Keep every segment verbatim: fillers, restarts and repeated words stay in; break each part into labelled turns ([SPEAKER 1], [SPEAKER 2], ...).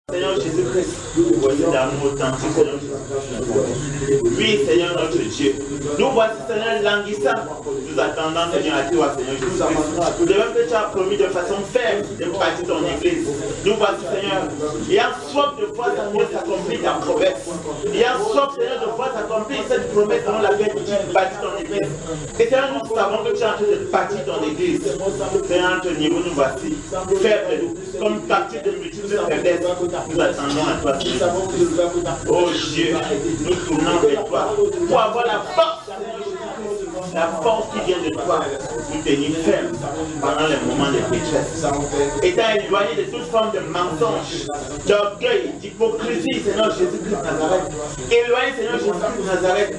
[SPEAKER 1] Seigneur Jésus-Christ, voici d'amour authentique, Seigneur Jésus-Christ. Oui, Seigneur notre Dieu. Nous voici, Seigneur, languissants. Nous attendons, Seigneur, à toi, Seigneur Jésus-Christ. De même que tu as promis de façon ferme de bâtir ton église. Nous voici, Seigneur, ayant soif de voir ta Seigneur s'accomplir ta promesse. Ayant soif, Seigneur, de voir s'accomplir cette promesse selon laquelle tu bâtis ton église. Et Seigneur, nous savons que tu es en train de bâtir ton église. Seigneur, à notre niveau, nous voici, faibles, comme captifs de multitudes de faiblesses. Nous attendons à toi, Seigneur. Oh Dieu, nous tournons vers toi pour avoir la force, la force qui vient de toi, nous tenir fermes pendant les moments de détresse. Étant éloigné de toute forme de mensonge, d'orgueil, d'hypocrisie, Seigneur Jésus-Christ de Nazareth. Éloigné, Seigneur Jésus-Christ de Nazareth,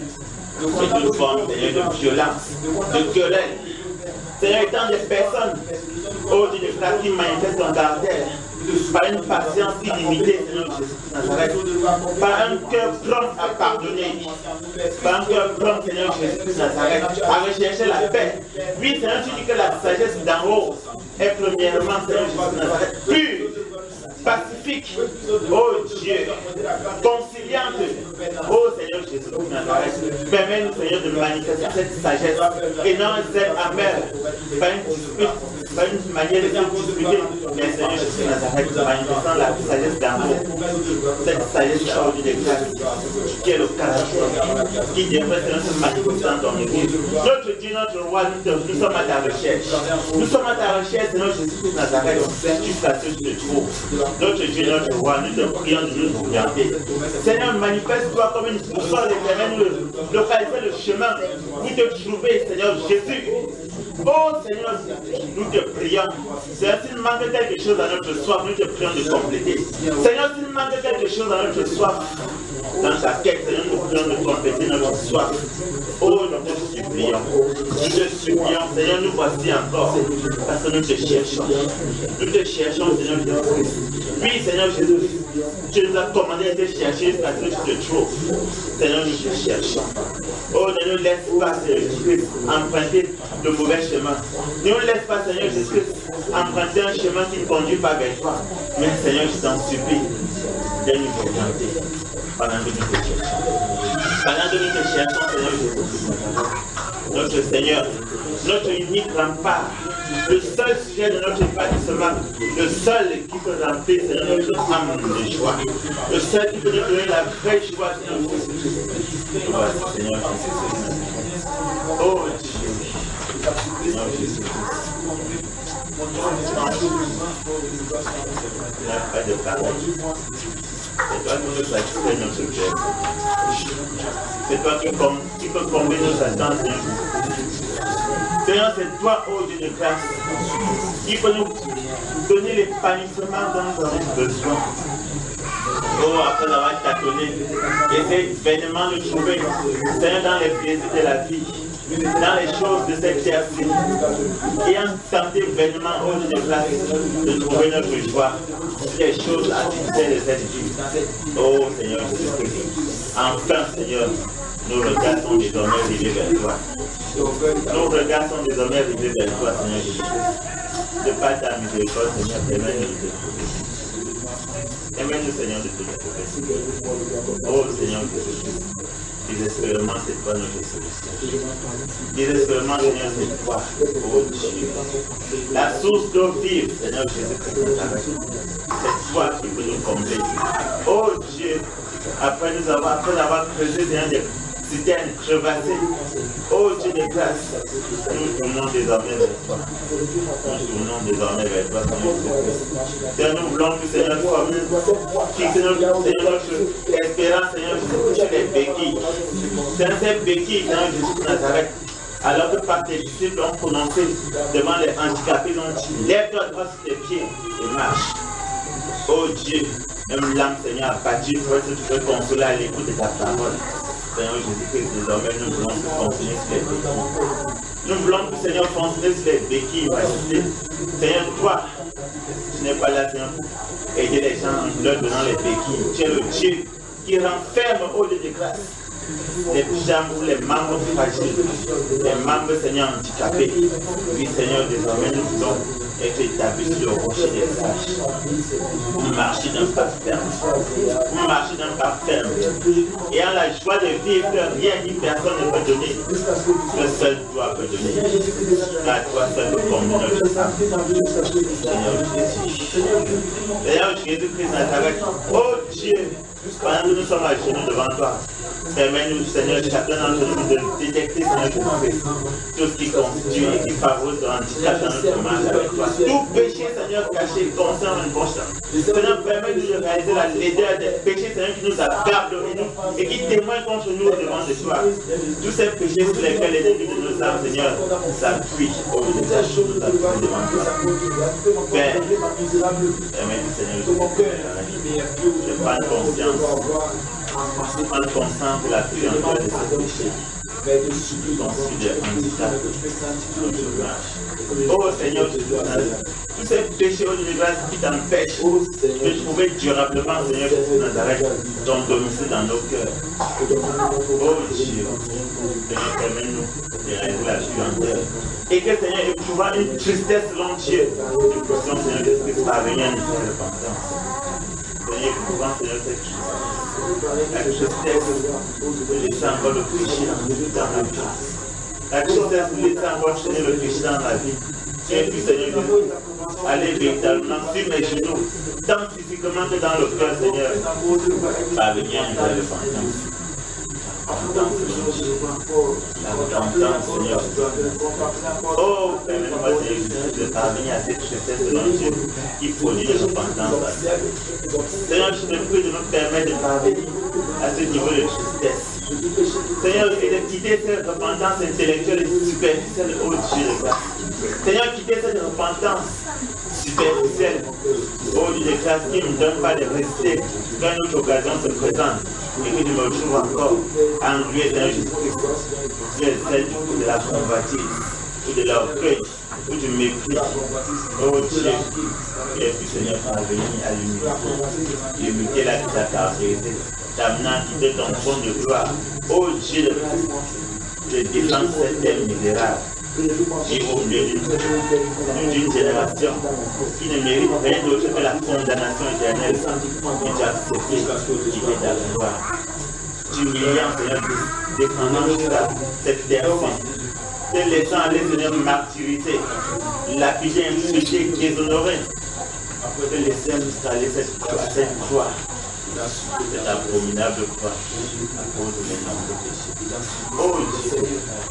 [SPEAKER 1] de toute forme, Seigneur, de violence, de querelle. Seigneur, étant des personnes, oh Dieu de frères, qui manifestent ton caractère, par une patience illimitée, Seigneur Jésus-Christ de Nazareth, par un cœur prompt à pardonner, par un cœur prompt, Seigneur Jésus-Christ de Nazareth, à rechercher la paix. Oui, Seigneur, tu dis que la sagesse d'en haut est premièrement, Seigneur Jésus de Nazareth, pure, pacifique, oh Dieu, conciliante, oh Seigneur Jésus de Nazareth, permets-nous, Seigneur, de manifester cette sagesse et non cette amère, par une dispute, par une manière de se disputer, mais Seigneur Jésus de Nazareth, manifestant la sagesse d'amour, cette sagesse d'amour de grâce, qui est le caractère, qui devrait se manifester dans ton église. Notre Dieu, notre roi, nous, nous sommes à ta recherche. Nous sommes à ta recherche, Seigneur Jésus de Nazareth, jusqu'à ce que tu te trouves. Notre Dieu, notre roi, nous te prions de nous orienter. Seigneur, manifeste-toi comme une boussole éternelle, nous localiser le chemin pour te trouver, Seigneur Jésus. Oh Seigneur, nous te prions. Seigneur, s'il manque quelque chose à notre soif, nous te prions de compléter. Seigneur, s'il manque quelque chose à notre soif, dans ta quête, Seigneur, nous prions de compléter notre soif. Oh, nous te supplions. Nous te supplions, Seigneur, nous voici encore. Parce que nous te cherchons. Nous te cherchons, Seigneur Jésus-Christ. Oui, Seigneur Jésus, tu nous as commandé de te chercher jusqu'à ce que tu te trouves. Seigneur, nous te cherchons. Oh, ne nous laisse pas, Seigneur Jésus-Christ, emprunter le mauvais chemin. Ne nous laisse pas, Seigneur Jésus-Christ, emprunter un chemin qui ne conduit pas vers toi. Mais Seigneur, je t'en supplie de nous orienter pendant que nous te cherchons. Pendant que nous te cherchons, Seigneur Jésus-Christ, notre Seigneur, notre unique rempart, le seul sujet de notre épanouissement, le seul qui peut remplir, Seigneur, notre âme de joie, le seul qui peut nous donner la vraie joie, Seigneur Jésus-Christ. Voici, Seigneur Jésus-Christ. Oh Dieu, Seigneur Jésus-Christ. Il n'y a pas de pareil. C'est toi qui nous satisfais notre cœur. C'est toi qui, com qui peux combler nos attentes. Seigneur, c'est toi, ô Dieu de grâce, qui peut nous donner l'épanouissement dont nous avons besoin. Oh, après avoir tâtonné, essaye vainement de trouver, Seigneur, dans les plaisirs de la vie, dans les choses de cette terre-ci, et en tenté vainement, ô Dieu de grâce, de trouver notre joie, les choses artificielles de cette vie. Oh Seigneur Jésus-Christ, enfin Seigneur, nos regards sont désormais rivés vers toi. Nos regards sont désormais rivés vers toi, Seigneur Jésus-Christ. De par ta miséricorde, Seigneur, permets-nous de te trouver. Permets-nous, Seigneur, de te trouver. Oh Seigneur Jésus-Christ, désespérément, c'est toi notre solution. Désespérément, Seigneur, c'est toi. Oh Dieu. La source d'eau vive, Seigneur Jésus-Christ, c'est toi qui peux nous combler. Oh Dieu, après nous avoir, après avoir creusé des citernes crevassées, oh Dieu de grâce, nous tournons désormais vers toi. Nous tournons désormais vers toi, Seigneur Jésus-Christ. Seigneur, nous voulons que Seigneur soit fixer notre espérance, Seigneur Jésus, sur les béquilles. Seigneur, ces béquilles, Seigneur Jésus de Nazareth, alors que par tes disciples ont prononcé devant les handicapés, ont dit, lève-toi droit sur tes pieds et marche. Oh Dieu, même l'âme, Seigneur, a battu pour que tu peux consoler à l'écoute de ta parole. Seigneur Jésus-Christ, désormais, nous voulons que fonctionner sur les béquilles. Nous voulons que Seigneur fonctionner sur les béquilles, majesté. Seigneur, toi, tu n'es pas là, Seigneur, pour aider les gens en leur donnant les béquilles. Tu es le Dieu qui renferme au lieu de grâce. les jambes, les membres fragiles, les membres, Seigneur, handicapés. Oui, Seigneur, désormais, nous voulons être établis sur le rocher des sages. Pour marcher d'un pas ferme. Pour marcher d'un pas ferme. Et en la joie de vivre, rien ni personne ne peut donner. Que seul toi peut donner. À toi seul peut combler notre âme. Seigneur Jésus. Seigneur Jésus-Christ Nazareth. Oh Dieu, pendant que nous sommes à genoux devant toi, permets-nous, Seigneur, chacun d'entre nous de détecter, Seigneur Jésus-Christ, tout ce qui constitue et qui favorise le handicap dans notre marche avec toi. Tout péché, Seigneur, caché, concerne une conscience. Seigneur, permets-nous de réaliser la laideur des péchés, Seigneur, qui nous accable et qui témoignent contre nous devant de toi. Tous ces péchés sur lesquels les ennemis de nos âmes, Seigneur, s'appuient au lieu de ces choses nous appuient devant toi. Père, permets-nous, Seigneur, de prendre conscience. Prendre conscience de la puanteur de ces péchés. Considère handicap dans notre marche. Oh Seigneur Jésus, tous ces péchés au univers qui t'empêchent de trouver durablement, Seigneur Jésus Nazareth, ton domicile dans nos cœurs. Oh Dieu, Seigneur, permets-nous de réaliser la puanteur. Et que Seigneur, éprouvant une tristesse selon Dieu, nous puissions, Seigneur Jésus, parvenir à une telle repentance. Seigneur, éprouvant, Seigneur, cette tristesse. La tristesse de laisser encore le péché dans la vie. La tristesse de laisser encore traîner le péché dans la vie. Et puis, Seigneur, aller véritablement sur mes genoux, tant physiquement que dans le cœur, Seigneur, parvenir à une telle repentance. La repentance, Seigneur. Oh, permets-moi, Seigneur, de parvenir à cette tristesse de Dieu qui produit de repentance. Seigneur, je te prie de nous permettre de parvenir à ce niveau de tristesse. Seigneur, et de quitter cette repentance intellectuelle et superficielle, oh Dieu de grâce. Seigneur, quitter cette repentance superficielle, oh Dieu de grâce, qui ne me donne pas de rester quand une autre occasion se présente et que je me retrouve encore englué, Seigneur Jésus-Christ. Tu es celle de la convoitise, ou de l'orgueil, ou du mépris. Oh Dieu, et puis Seigneur, parvenir à l'humilité. L'humilité là qui t'a caractérisé, t'amenant à quitter ton trône de gloire. Oh Dieu, de je défends cette terre misérable. Qui au milieu d'une génération qui ne mérite rien d'autre que la condamnation éternelle, et tu as accepté qui est ta gloire. T'humiliant, Seigneur, défendant jusqu'à cette terre sainte, te laissant aller, Seigneur, martyriser, lapider, insulter, déshonorer, te laisser jusqu'à aller cette croix, cette abominable croix, à cause de mes noms de péché. Oh Dieu,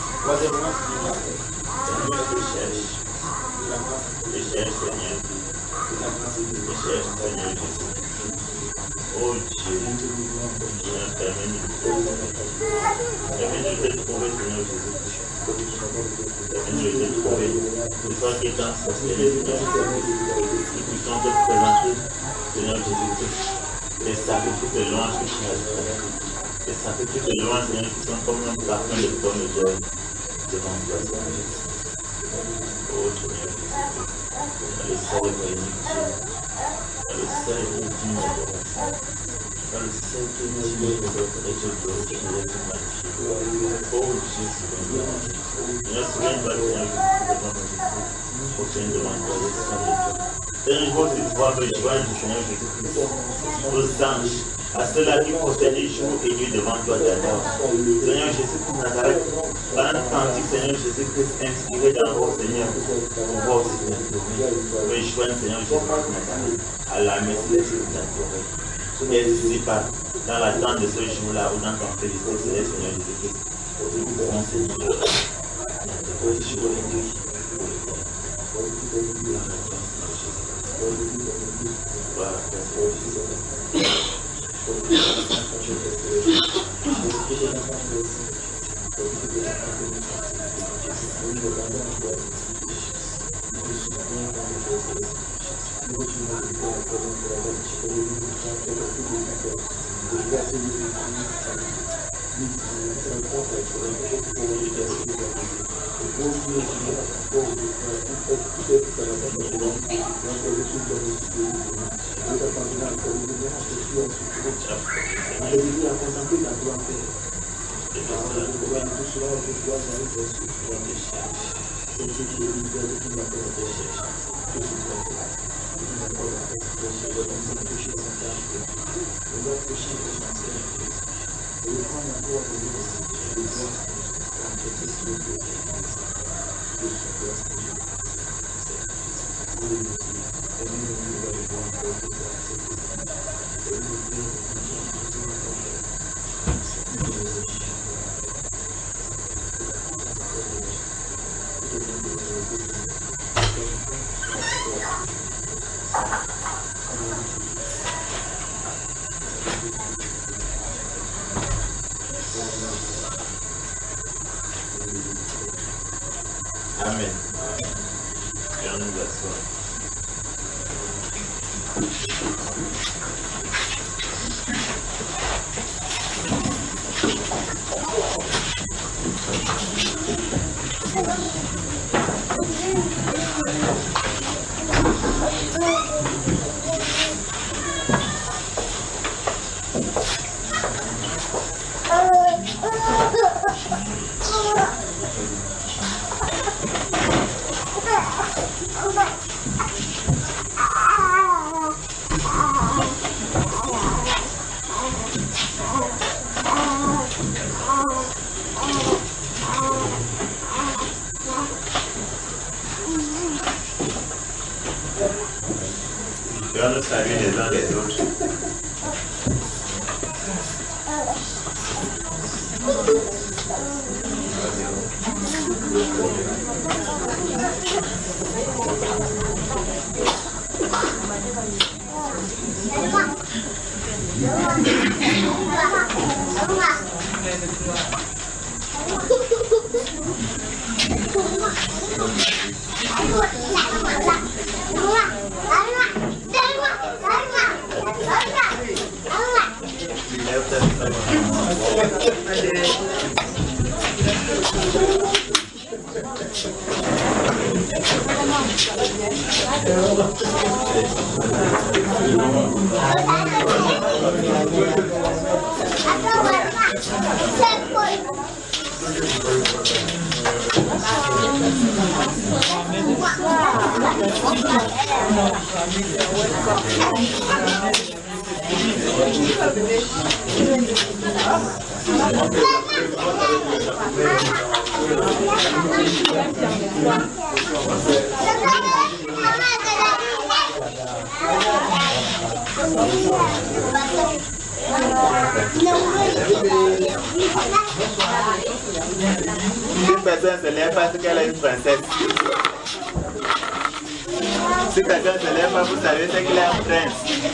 [SPEAKER 1] je cherche, je cherche, Seigneur, je cherche, Seigneur Jésus. Oh Dieu, Seigneur, permets-nous permets-nous de te trouver, Seigneur Jésus. Permets-nous de te trouver, une fois que dans ce Seigneur, nous puissions te présenter, Seigneur Jésus, les sacrifices de louange que tu as fait, les sacrifices de louange, Seigneur, qui sont comme un parfum de bonne odeur devant toi, Seigneur Jésus. Oh Seigneur Jésus, dans le seul et unique Dieu, dans le seul et digne d'adoration, dans le seul et digne de votre réjouissance, qui est tout magnifique. Oh Jésus, Seigneur, souviens-toi, Seigneur Jésus, prochaine devant toi, le sang de toi. Seigneur, je veux aussi pouvoir me joindre, Seigneur Jésus-Christ, aux anges, à ceux-là qui procèdent jour et nuit devant toi d'abord. Seigneur Jésus-Christ Nazareth, par un cantique, Seigneur Jésus-Christ, inspiré dans vos Seigneur, pour voir aussi bien me joindre, Seigneur Jésus-Christ Nazareth, à la messe des d'adorer. N'hésitez pas, dans l'attente de ce jour-là, ou dans ta félicité, Seigneur Jésus-Christ, nous pouvons, Seigneur, d'adorer jour et nuit. Voilà, Amen. Et on nous assoit. Et on nous salue les uns les autres. Une personne se lève parce qu'elle est une princesse. Si quelqu'un se lève pas, vous savez c'est qu'il est un prince.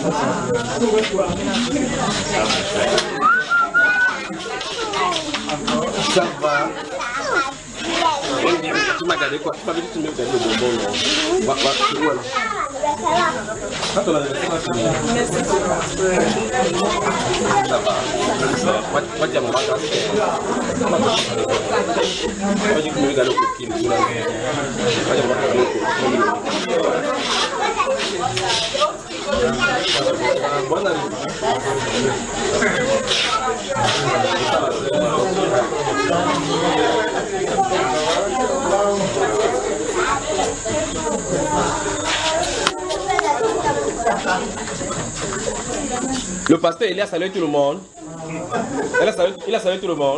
[SPEAKER 2] Ça va. Tu m'as gardé quoi? Tu m'as dit que tu me gardais le bonbon. Va, va, tu vois là. Quand on a laissé ça, c'est ça va. Moi, tu as mon bagage. Moi, je dis que tu me regardes le coquine. Moi, je me regarde le coquine. Bonne année. Le pasteur il a salué tout le monde. Il a salué, il a salué tout le monde.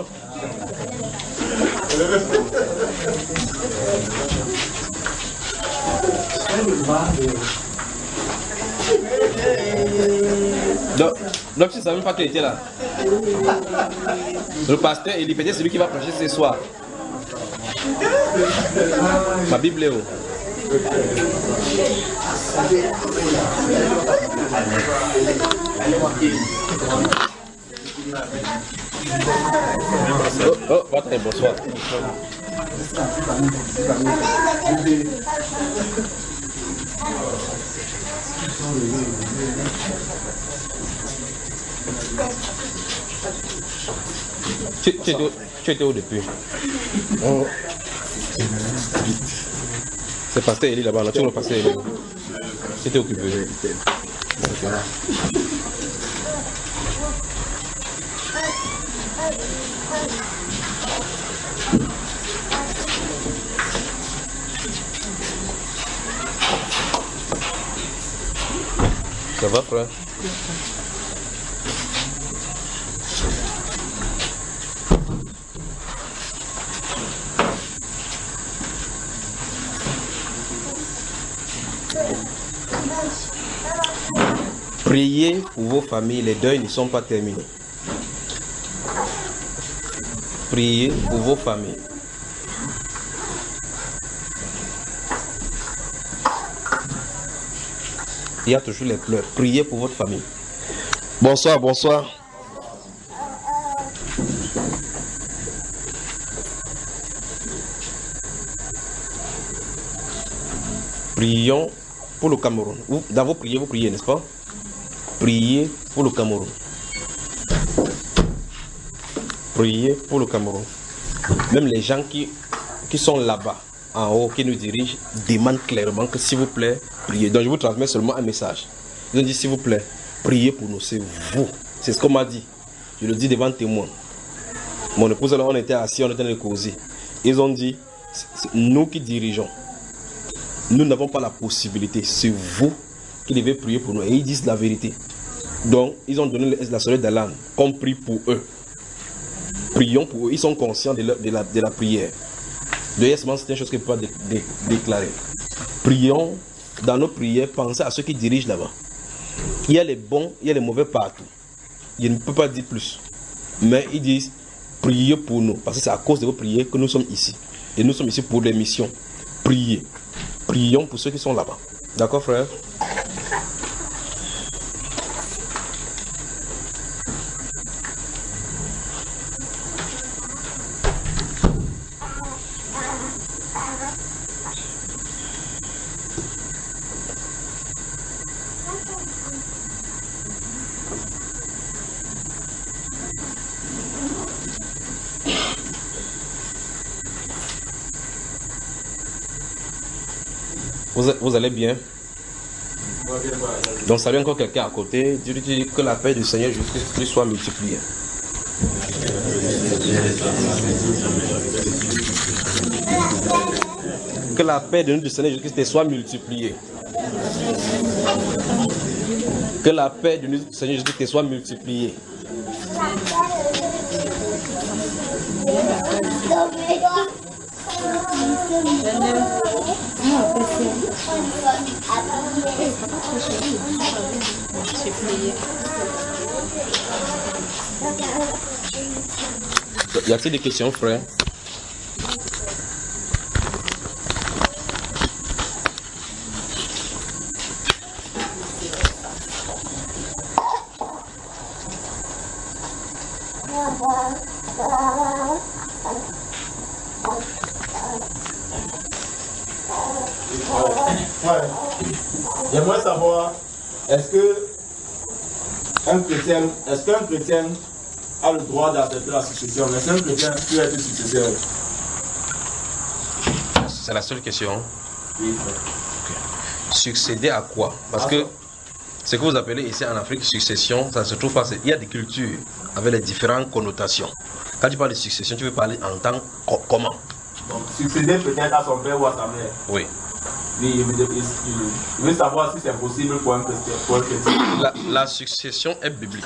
[SPEAKER 2] Donc, donc tu ne savais même pas qu'il était là. Le pasteur, il est peut-être celui qui va prêcher ce soir. Ma Bible est où? Oh, oh, votre bonsoir. Tu, tu, étais, tu étais où depuis? Oh. C'est pasteur Eli là-bas, là. Tu vois le pasteur Eli. Tu étais occupé. Okay. Ça va, frère? Priez pour vos familles, les deuils ne sont pas terminés. Priez pour vos familles. Il y a toujours les pleurs. Priez pour votre famille. Bonsoir, bonsoir. Prions pour le Cameroun. Vous, dans vos prières, vous priez, n'est-ce pas? Priez pour le Cameroun. Priez pour le Cameroun. Même les gens qui, qui sont là-bas, en haut, qui nous dirigent, demandent clairement que s'il vous plaît, priez. Donc je vous transmets seulement un message. Ils ont dit s'il vous plaît, priez pour nous, c'est vous. C'est ce qu'on m'a dit. Je le dis devant témoin. Mon épouse, là, on était assis, on était dans le causer. Ils ont dit, c'est nous qui dirigeons. Nous n'avons pas la possibilité. C'est vous qui devez prier pour nous. Et ils disent la vérité. Donc, ils ont donné la sonnette d'alarme. On prie pour eux. Prions pour eux. Ils sont conscients de la, de la, de la prière. D'ailleurs, c'est une chose qu'ils ne peuvent pas dé, dé, déclarer. Prions dans nos prières. Pensez à ceux qui dirigent là-bas. Il y a les bons, il y a les mauvais partout. Je ne peux pas dire plus. Mais ils disent, priez pour nous. Parce que c'est à cause de vos prières que nous sommes ici. Et nous sommes ici pour des missions. Priez. Prions pour ceux qui sont là-bas. D'accord, frère? Vous, vous allez bien? Donc, salut encore quelqu'un à côté. Dieu dit que la paix du Seigneur Jésus-Christ soit multipliée. Que la paix de notre Seigneur Jésus-Christ soit multipliée. Que la paix de notre Seigneur Jésus-Christ soit multipliée. Y a-t-il des questions, frère?
[SPEAKER 3] J'aimerais savoir, est-ce que un chrétien, est-ce qu'un chrétien a le droit d'accepter la succession? Est-ce qu'un chrétien peut être successeur?
[SPEAKER 2] C'est la seule question.
[SPEAKER 3] Oui, frère.
[SPEAKER 2] Okay. Succéder à quoi? Parce que ce que vous appelez ici en Afrique succession, ça ne se trouve pas. Il y a des cultures avec les différentes connotations. Quand tu parles de succession, tu veux parler en tant que comment?
[SPEAKER 3] Donc, succéder peut-être à son père ou à sa mère.
[SPEAKER 2] Oui.
[SPEAKER 3] Oui, je veux savoir si c'est possible pour un chrétien.
[SPEAKER 2] La, la succession est biblique.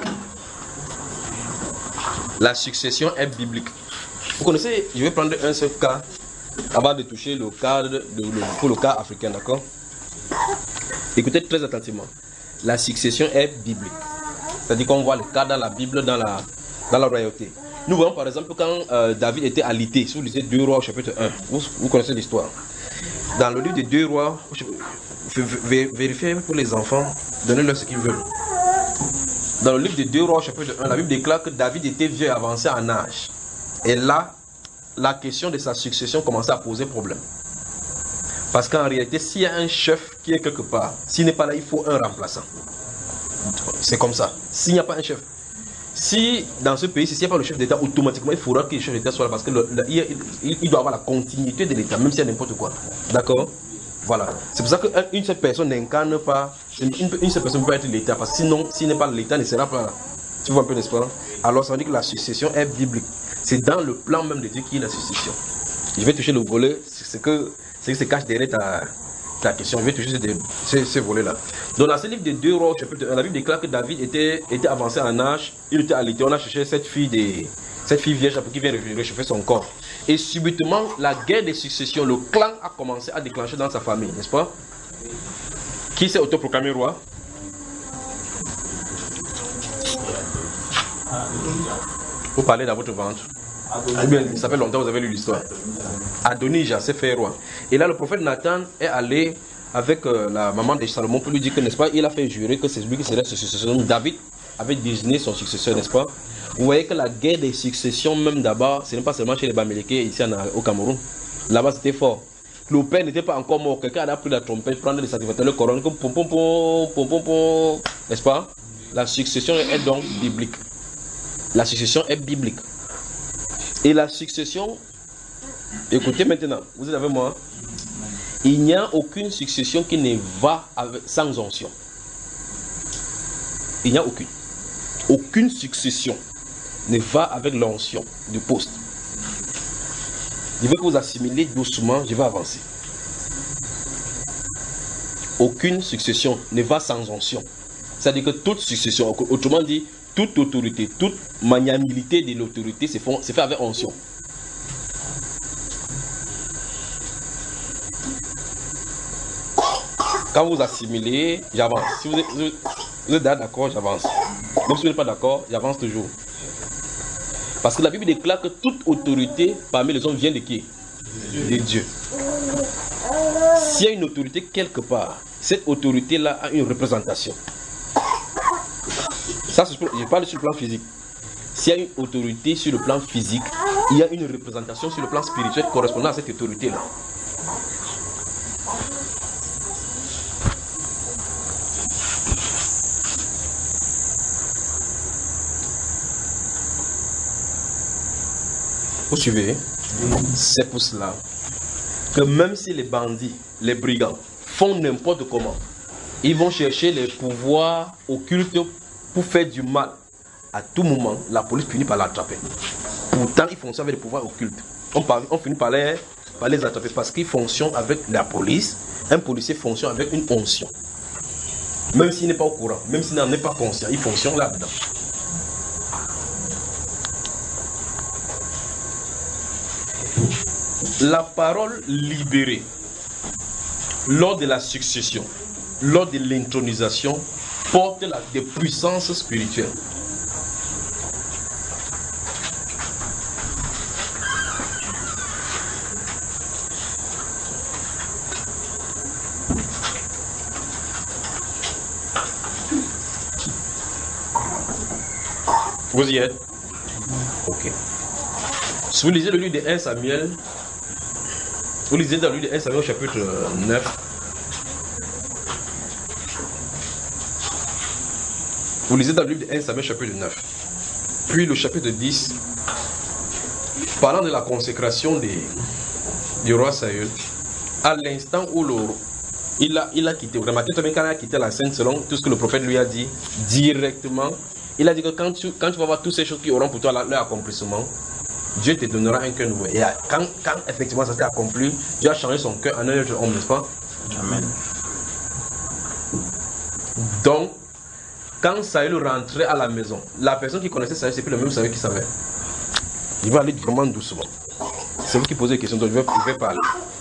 [SPEAKER 2] La succession est biblique. Vous connaissez, je vais prendre un seul cas avant de toucher le cas, de, de, le, pour le cas africain, d'accord? Écoutez très attentivement. La succession est biblique. C'est-à-dire qu'on voit le cas dans la Bible, dans la, dans la royauté. Nous voyons par exemple quand euh, David était alité, si vous lisez deux Rois au chapitre un, vous, vous connaissez l'histoire. Dans le livre des deux Rois, vérifiez pour les enfants, donnez-leur ce qu'ils veulent. Dans le livre des deux Rois au chapitre un, la Bible déclare que David était vieux et avancé en âge. Et là, la question de sa succession commençait à poser problème. Parce qu'en réalité, s'il y a un chef qui est quelque part, s'il n'est pas là, il faut un remplaçant. C'est comme ça. S'il n'y a pas un chef, si dans ce pays, s'il n'y a pas le chef d'État, automatiquement, il faudra que le chef d'État soit là parce qu'il il doit avoir la continuité de l'État, même s'il y a n'importe quoi. D'accord? Voilà. C'est pour ça qu'une seule personne n'incarne pas, une, une seule personne peut être l'État, parce que sinon, s'il n'est pas l'État, il ne sera pas là. Tu vois un peu, n'est-ce pas? Alors, ça veut dire que la succession est biblique. C'est dans le plan même de Dieu qui est la succession. Je vais toucher le volet, c'est ce que, ce qui se cache derrière ta, ta question. Je vais toucher ce, ce volet-là. Dans la livre de deux rois, chapitre un, la Bible déclare que David était, était avancé en âge. Il était alité. On a cherché cette fille, des, cette fille vierge qui vient réchauffer son corps. Et subitement, la guerre de succession, le clan a commencé à déclencher dans sa famille, n'est-ce pas? Qui s'est autoproclamé roi? Vous parlez dans votre ventre. Ça fait longtemps que vous avez lu l'histoire. Adonijah s'est fait roi. Et là, le prophète Nathan est allé avec euh, la maman de Salomon pour lui dire que, n'est-ce pas, il a fait jurer que c'est lui qui serait son successeur. Donc David avait désigné son successeur, n'est-ce pas? Vous voyez que la guerre des successions, même d'abord, ce n'est pas seulement chez les Bamileke, ici en, au Cameroun. Là-bas, c'était fort. Le père n'était pas encore mort. Quelqu'un a pris la trompette, prendre les sacrificateurs, le couronne, pom pom pom pom pom pom, n'est-ce pas? La succession est donc biblique. La succession est biblique. Et la succession, écoutez maintenant, vous êtes avec moi, il n'y a aucune succession qui ne va avec, sans onction. Il n'y a aucune. Aucune succession ne va avec l'onction du poste. Je veux que vous assimilez doucement, je vais avancer. Aucune succession ne va sans onction. C'est-à-dire que toute succession, autrement dit, toute autorité, toute maniabilité de l'autorité se fait avec onction. Quand vous assimilez, j'avance. Si vous êtes, vous êtes d'accord, j'avance. Même si vous n'êtes pas d'accord, j'avance toujours. Parce que la Bible déclare que toute autorité parmi les hommes vient de qui? De Dieu. S'il y a une autorité quelque part, cette autorité-là a une représentation. Ça, je parle sur le plan physique. S'il y a une autorité sur le plan physique, il y a une représentation sur le plan spirituel correspondant à cette autorité-là. Vous suivez? C'est pour cela que même si les bandits, les brigands font n'importe comment, ils vont chercher les pouvoirs occultes pour faire du mal. À tout moment, la police finit par l'attraper. Pourtant, ils fonctionnent avec les pouvoirs occultes. On, par, on finit par les, par les attraper parce qu'ils fonctionnent avec la police. Un policier fonctionne avec une onction. Même s'il n'est pas au courant, même s'il n'en est pas conscient, il fonctionne là-dedans. La parole libérée lors de la succession, lors de l'intronisation, porte la, des puissances spirituelles. Vous y êtes? Ok. Si vous lisez le livre de un Samuel, vous lisez dans le livre de un Samuel chapitre neuf, vous lisez dans le livre de un Samuel chapitre neuf, puis le chapitre dix, parlant de la consécration des, du roi Saül, à l'instant où le, il, a, il a quitté, vous remarquez quand il a quitté la scène selon tout ce que le prophète lui a dit, directement, il a dit que quand tu, quand tu vas voir toutes ces choses qui auront pour toi leur accomplissement, Dieu te donnera un cœur nouveau. Et quand, quand effectivement ça s'est accompli, Dieu a changé son cœur en un autre homme, n'est-ce pas? Amen. Donc, quand Saül rentrait à la maison, la personne qui connaissait Saül, c'est plus le même Saül qui savait. Il va aller vraiment doucement. C'est vous qui posez des questions, donc je vais, je vais parler.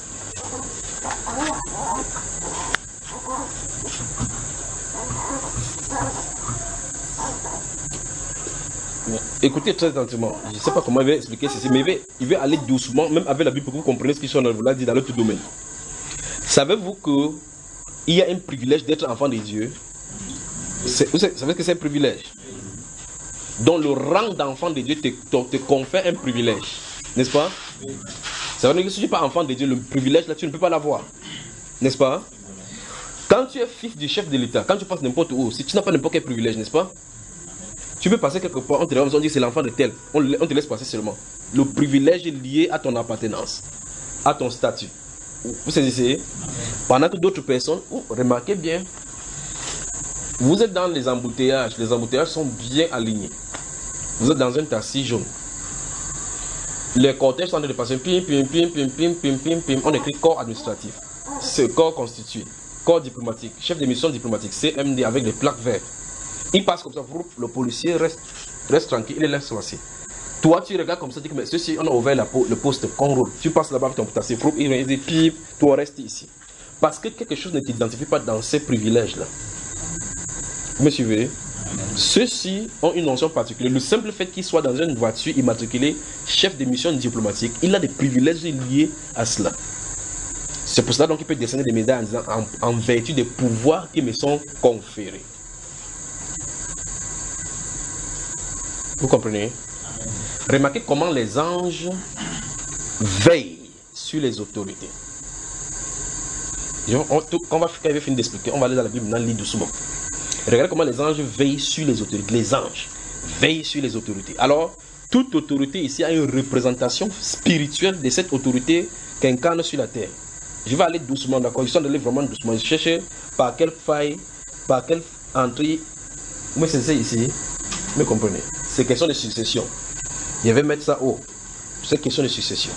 [SPEAKER 2] Écoutez très attentivement. Je ne sais pas comment il va expliquer ceci, mais il va, il va aller doucement, même avec la Bible, pour que vous compreniez ce qu'ils sont dans dit dans l'autre domaine. Savez-vous qu'il y a un privilège d'être enfant de Dieu? Vous savez que c'est un privilège. Donc le rang d'enfant de Dieu te, te, te confère un privilège. N'est-ce pas? Ça veut dire que si tu n'es pas enfant de Dieu, le privilège là, tu ne peux pas l'avoir. N'est-ce pas? Quand tu es fils du chef de l'État, quand tu passes n'importe où, si tu n'as pas n'importe quel privilège, n'est-ce pas? Tu peux passer quelque part, on te dit que c'est l'enfant de tel, on, on te laisse passer seulement. Le privilège est lié à ton appartenance, à ton statut. Vous saisissez? Pendant que d'autres personnes, oh, remarquez bien, vous êtes dans les embouteillages, les embouteillages sont bien alignés. Vous êtes dans un taxi jaune. Les cortèges sont en train de passer, pim, pim, pim, pim, pim, pim, pim, pim. On écrit corps administratif. C'est corps constitué. Corps diplomatique. Chef de mission diplomatique. C M D avec des plaques vertes. Il passe comme ça. Le policier reste, reste tranquille. Il les laisse passer. Toi, tu regardes comme ça. Tu dis que ceci, on a ouvert la, le poste. Qu'on roule. Tu passes là-bas avec ton petit groupe. Il dit pip. Toi, reste ici. Parce que quelque chose ne t'identifie pas dans ces privilèges-là. Vous me suivez? Ceux-ci ont une notion particulière. Le simple fait qu'il soit dans une voiture immatriculée, chef de mission diplomatique, il a des privilèges liés à cela. C'est pour cela donc qu'il peut décerner des médailles en, disant, en, en vertu des pouvoirs qui me sont conférés. Vous comprenez? Remarquez comment les anges veillent sur les autorités. On, on, quand on va finir d'expliquer, on va aller dans la Bible, maintenant, lire doucement. Regardez comment les anges veillent sur les autorités. Les anges veillent sur les autorités. Alors, toute autorité ici a une représentation spirituelle de cette autorité qu'incarne sur la terre. Je vais aller doucement, d'accord? Je suis d'aller vraiment doucement. Je cherche par quelle faille, par quelle entrée. Vous me c'est ici. Vous me comprenez? C'est question de succession. Je vais mettre ça haut. C'est question de succession.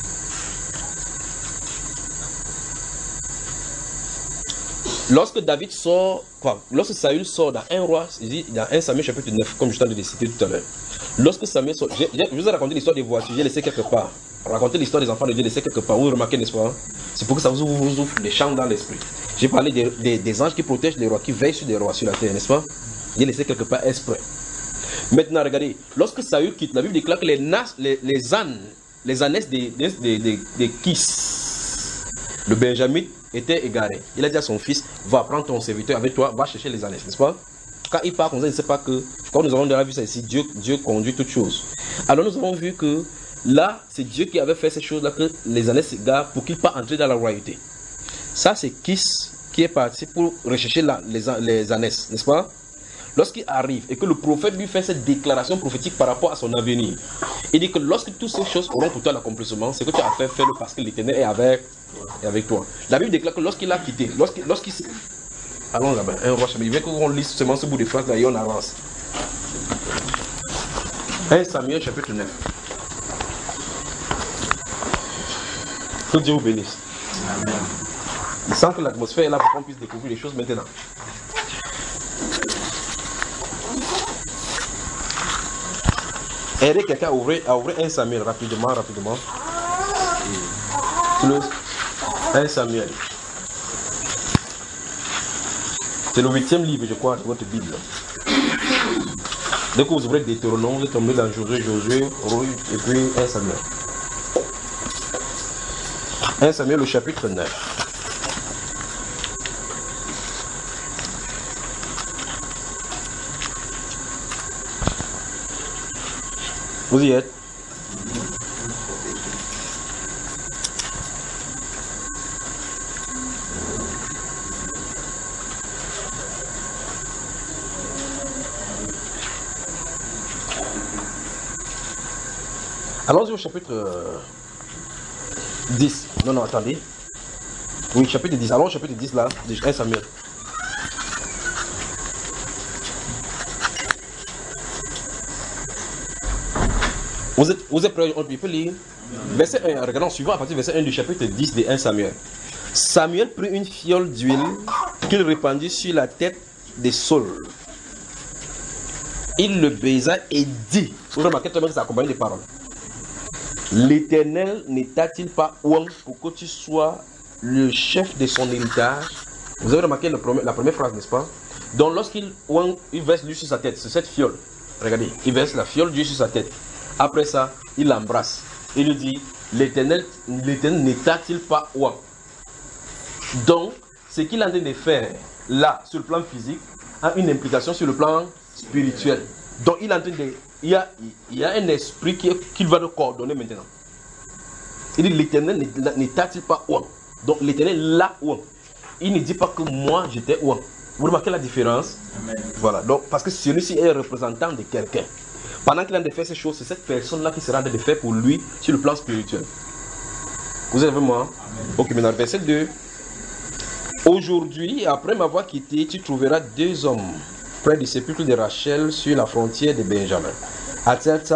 [SPEAKER 2] Lorsque David sort, quoi, lorsque Saül sort dans un roi, il dit dans un Samuel chapitre neuf, comme je t'en ai cité tout à l'heure. Lorsque Samuel sort, je, je, je vous ai raconté l'histoire des voitures, j'ai laissé quelque part. Raconter l'histoire des enfants de Dieu, laissé quelque part. Vous remarquez, n'est-ce pas? C'est pour que ça vous ouvre, vous ouvre les champs dans l'esprit. J'ai parlé des, des, des anges qui protègent les rois, qui veillent sur les rois sur la terre, n'est-ce pas? J'ai laissé quelque part exprès. Maintenant, regardez, lorsque Saül quitte, la Bible déclare que les, nas, les, les ânes, les ânesses des, des, des, des, des Kis, le Benjamin, était égaré. Il a dit à son fils, va prendre ton serviteur avec toi, va chercher les ânesses, n'est-ce pas? Quand il part comme ça, il ne sait pas que, comme nous avons déjà vu ça ici, Dieu, Dieu conduit toutes choses. Alors nous avons vu que là, c'est Dieu qui avait fait ces choses-là, que les ânesses s'égarent pour qu'il ne pas entrer dans la royauté. Ça, c'est Kis qui est parti pour rechercher la, les, les ânesses, n'est-ce pas? Lorsqu'il arrive et que le prophète lui fait cette déclaration prophétique par rapport à son avenir, il dit que lorsque toutes ces choses auront pour toi l'accomplissement, c'est que tu as fait, fais-le parce que l'Éternel est avec, est avec toi. La Bible déclare que lorsqu'il a quitté, lorsqu'il lorsqu'il allons là-bas, un roi, il veut qu'on lise seulement ce bout de phrase là et on avance. un Samuel chapitre neuf. Que Dieu vous bénisse. Amen. Il sent que l'atmosphère est là pour qu'on puisse découvrir les choses maintenant. Aidez quelqu'un à ouvrir, à ouvrir un Samuel rapidement, rapidement. Le un Samuel. C'est le huitième livre, je crois, de votre Bible. Dès que vous ouvrez Deutéronome, vous tombez dans Josué, Josué, et puis un Samuel. un Samuel, le chapitre neuf. Vous y êtes? Allons-y au chapitre euh, dix. Non, non, attendez. Oui, chapitre dix. Allons au chapitre dix là, de un Samuel. Vous êtes, vous êtes prêts? On peut lire. Verset un, regardons suivant à partir du verset un du chapitre dix de un Samuel. Samuel prit une fiole d'huile qu'il répandit sur la tête de Saul. Il le baisa et dit, vous remarquez que ça accompagne des paroles. L'Éternel n'est-il pas ouin pour que tu sois le chef de son héritage? Vous avez remarqué le premier, la première phrase, n'est-ce pas? Donc lorsqu'il il verse l'huile sur sa tête, c'est cette fiole. Regardez, il verse la fiole d'huile sur sa tête. Après ça, il l'embrasse. Il lui dit, l'Éternel n'est-il pas ouin? Donc, ce qu'il est en train de faire là, sur le plan physique, a une implication sur le plan spirituel. Donc, il est en train de... Il y a, il y a un esprit qu'il qui va le coordonner maintenant. Il dit, l'Éternel n'est-il pas ouin? Donc, l'Éternel l'a ouin. Il ne dit pas que moi, j'étais ouin. Vous remarquez la différence? Amen. Voilà. Donc, parce que celui-ci est représentant de quelqu'un. Pendant qu'il a de faire ces choses, c'est cette personne-là qui sera en train de faire pour lui sur le plan spirituel. Vous êtes avec moi? Amen. Ok, maintenant, verset deux. Aujourd'hui, après m'avoir quitté, tu trouveras deux hommes près du sépulcre de Rachel sur la frontière de Benjamin. À Tseltsak,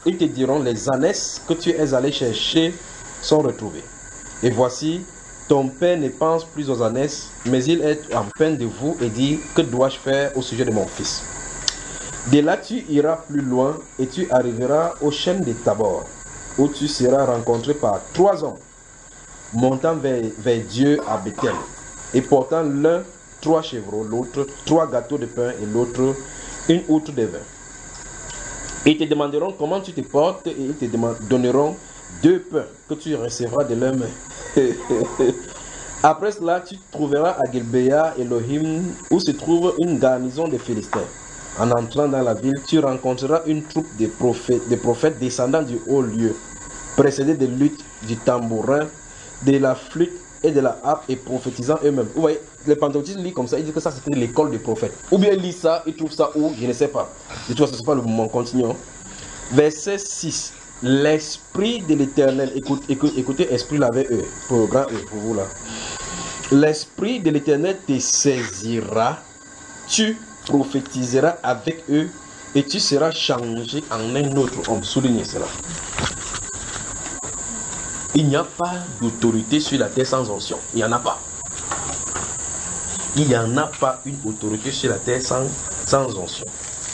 [SPEAKER 2] ils te diront, les ânesses que tu es allé chercher sont retrouvées. Et voici, ton père ne pense plus aux ânesses, mais il est en peine de vous et dit, que dois-je faire au sujet de mon fils? De là, tu iras plus loin et tu arriveras au chêne de Tabor, où tu seras rencontré par trois hommes, montant vers, vers Dieu à Bethel, et portant l'un trois chevreaux, l'autre trois gâteaux de pain et l'autre une outre de vin. Ils te demanderont comment tu te portes et ils te donneront deux pains que tu recevras de leurs mains. Après cela, tu trouveras à Gilbéa Elohim, où se trouve une garnison de Philistins. En entrant dans la ville, tu rencontreras une troupe de prophètes, de prophètes descendant du haut lieu, précédés de luttes, du tambourin, de la flûte et de la harpe et prophétisant eux-mêmes. Vous voyez, les pentecôtistes lisent comme ça, ils disent que ça c'était l'école des prophètes. Ou bien ils lisent ça, ils trouvent ça où, je ne sais pas. De toute façon, ce n'est pas le moment, continuons. Verset six. L'esprit de l'Éternel, écoute, écoute, écoutez, esprit là avec eux, pour grand E, pour vous là. L'esprit de l'Éternel te saisira, tu prophétiseras avec eux et tu seras changé en un autre homme. Soulignez cela. Il n'y a pas d'autorité sur la terre sans onction. Il n'y en a pas. Il n'y en a pas une autorité sur la terre sans, sans onction.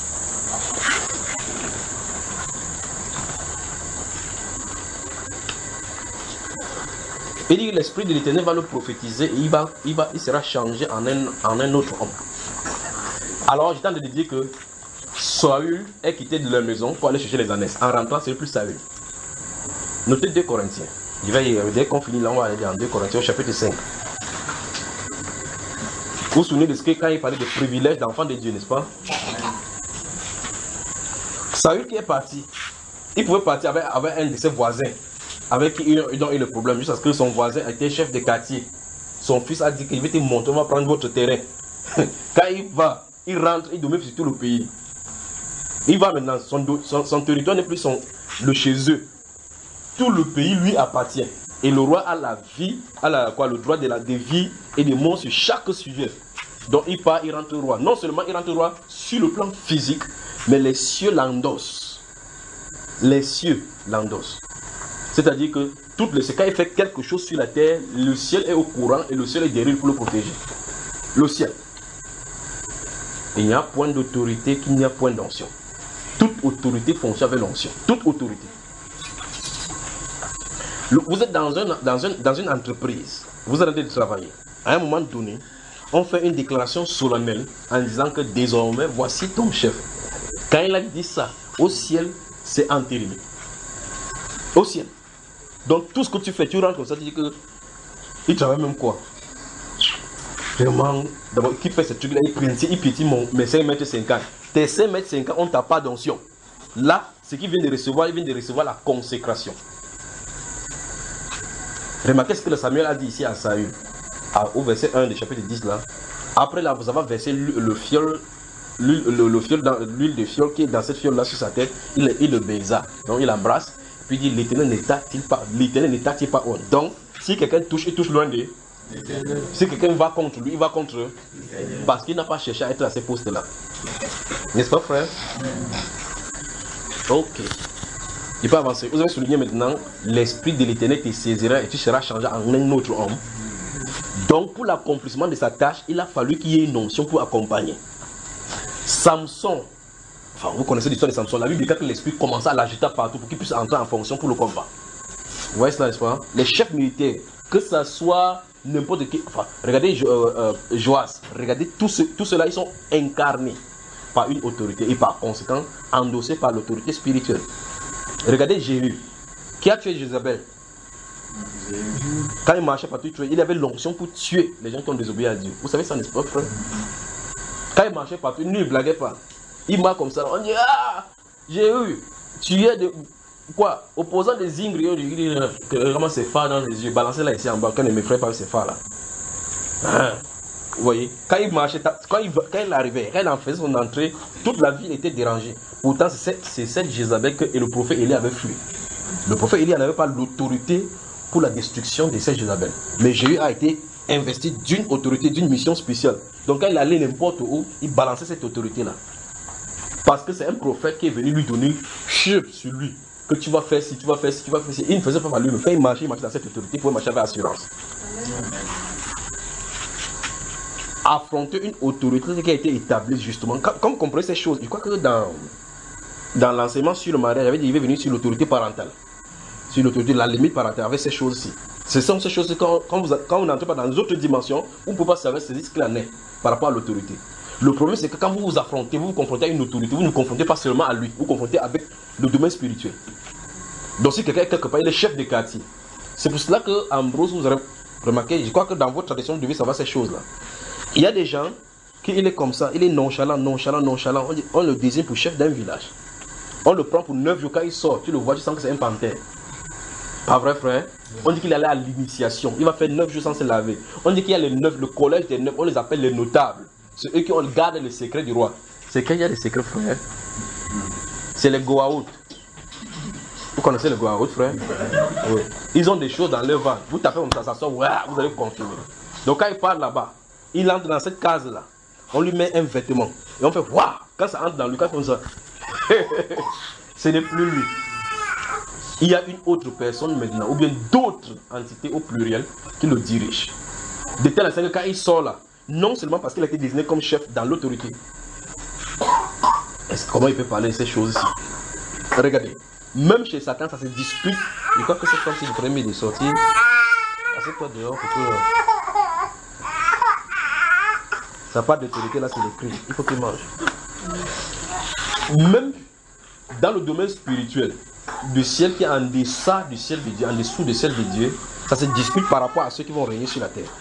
[SPEAKER 2] Il dit que l'esprit de l'Éternel va le prophétiser et il, va, il, va, il sera changé en un, en un autre homme. Alors, j'étais en train de dire que Saül est quitté de leur maison pour aller chercher les ânesses. En rentrant, c'est plus Saül. Notez deux Corinthiens. Je vais y, dès qu'on finit là, on va aller en deux Corinthiens au chapitre cinq. Vous vous souvenez de ce que quand il parlait des privilèges d'enfants de Dieu, n'est-ce pas? Saül qui est parti, il pouvait partir avec, avec un de ses voisins, avec qui il a eu le problème, juste parce que son voisin était chef de quartier. Son fils a dit qu'il va te monter, on va prendre votre terrain. Quand il va, il rentre, il domine sur tout le pays. Il va maintenant, son, son, son territoire n'est plus son, le chez eux. Tout le pays lui appartient. Et le roi a la vie, a la, quoi, le droit de la de vie et de mort sur chaque sujet. Donc il part, il rentre roi. Non seulement il rentre roi sur le plan physique, mais les cieux l'endossent. Les cieux l'endossent. C'est-à-dire que toutes les, quand il fait quelque chose sur la terre, le ciel est au courant et le ciel est derrière pour le protéger. Le ciel. Il n'y a point d'autorité qu'il n'y a point d'onction. Toute autorité fonctionne avec l'onction. Toute autorité. Vous êtes dans, un, dans, un, dans une entreprise, vous êtes en train de travailler. À un moment donné, on fait une déclaration solennelle en disant que désormais, voici ton chef. Quand il a dit ça, au ciel, c'est entériné. Au ciel. Donc tout ce que tu fais, tu rentres comme ça, tu dis que il travaille même quoi? Vraiment, d'abord, qui fait ce truc-là, il piétine, il piétine mon, mes cinq mètres cinquante. Tes cinq mètres cinquante, on t'a pas d'onction. Là, ce qu'il vient de recevoir, il vient de recevoir la consécration. Remarquez ce que le Samuel a dit ici à Saül, au verset un du chapitre dix là. Après là, vous avez versé le, le fiole, l'huile le, le fiole dans l'huile de fiole qui est dans cette fiole là sur sa tête, il, il le baisa. Donc il embrasse, puis il dit l'Éternel n'état-il pas, l'Éternel n'état-il pas honte. Donc si quelqu'un touche, il touche loin de. Si quelqu'un va contre lui, il va contre eux. Parce qu'il n'a pas cherché à être à ces postes là. N'est-ce pas, frère? Ok. Il peut avancer. Vous avez souligné maintenant, l'esprit de l'Éternel te saisira et tu seras changé en un autre homme. Donc, pour l'accomplissement de sa tâche, il a fallu qu'il y ait une onction pour accompagner. Samson, enfin, vous connaissez l'histoire de Samson. La Bible dit que l'esprit commença à l'agiter partout pour qu'il puisse entrer en fonction pour le combat. Vous voyez cela, n'est-ce pas? Les chefs militaires, que ce soit n'importe qui, enfin, regardez jo, euh, euh, Joas, regardez tous ceux, tout ceux-là, ils sont incarnés par une autorité et par conséquent endossés par l'autorité spirituelle. Regardez Jéhu, qui a tué Jézabel. Quand il marchait partout, il avait l'onction pour tuer les gens qui ont désobéi à Dieu. Vous savez ça, n'est-ce pas, frère? Quand il marchait partout, lui, il ne blaguait pas. Il marche comme ça. On dit, ah, Jéhu, tu es de. Quoi? Opposant des ingres, il dit, comment c'est phare dans les yeux. Balancez là ici en bas, quand il ne me ferait pas ces phares là. Hein? Vous voyez, quand il marchait, quand il, quand il arrivait, quand il en faisait son entrée, toute la ville était dérangée. Pourtant, c'est cette, cette Jézabel que et le prophète Élie avait fui. Le prophète Élie n'avait pas l'autorité pour la destruction de cette Jézabel. Mais Jéhu a été investi d'une autorité, d'une mission spéciale. Donc quand il allait n'importe où, il balançait cette autorité-là. Parce que c'est un prophète qui est venu lui donner sur lui. Que tu vas faire si tu vas faire si tu vas faire si. Il ne faisait pas par lui, mais quand il marchait, il marchait dans cette autorité pour marcher avec assurance. Affronter une autorité qui a été établie justement. Comme vous comprenez ces choses, je crois que dans, dans l'enseignement sur le mariage, j'avais dit qu'il est venu sur l'autorité parentale. Sur l'autorité, la limite parentale, avec ces choses-ci. Ce sont ces choses quand, quand vous quand vous n'entrez pas dans d'autres dimensions, vous ne pouvez pas savoir saisir ce qu'il en est par rapport à l'autorité. Le problème, c'est que quand vous vous affrontez, vous vous confrontez à une autorité, vous ne vous confrontez pas seulement à lui, vous vous confrontez avec le domaine spirituel. Donc si quelqu'un est quelque part, il est chef de quartier. C'est pour cela que Ambrose, vous aurez remarqué, je crois que dans votre tradition, vous devez savoir ces choses-là. Il y a des gens qui, il est comme ça, il est nonchalant, nonchalant, nonchalant. On, dit, on le désigne pour chef d'un village. On le prend pour neuf jours quand il sort, tu le vois, tu sens que c'est un panthère. Pas vrai, frère? On dit qu'il allait à l'initiation, il va faire neuf jours sans se laver. On dit qu'il y a les neuf, le collège des neuf, on les appelle les notables. C'est eux qui ont gardé les secrets du roi. C'est qu'il y a des secrets, frère. C'est les Goa'uld. Vous connaissez les Goa'uld, frère? Oui. Ils ont des choses dans leur ventre. Vous tapez comme ça, ça sort, ouais, vous allez confirmer. Donc quand il part là-bas, il entre dans cette case-là. On lui met un vêtement. Et on fait, waouh! Quand ça entre dans lui, quand comme ça, ce n'est plus lui. Il y a une autre personne maintenant, ou bien d'autres entités au pluriel, qui le dirigent. De telle sorte que quand il sort là, non seulement parce qu'il a été désigné comme chef dans l'autorité. Comment il peut parler de ces choses-ci? Regardez, même chez Satan, ça se dispute. Je crois que c'est comme si je prenais de sortir. Assieds-toi dehors pour que. Ça part d'autorité, là, c'est le cri. Il faut qu'il mange. Même dans le domaine spirituel, du ciel qui est en deçà du ciel de Dieu, en dessous du ciel de Dieu, ça se discute par rapport à ceux qui vont régner sur la terre.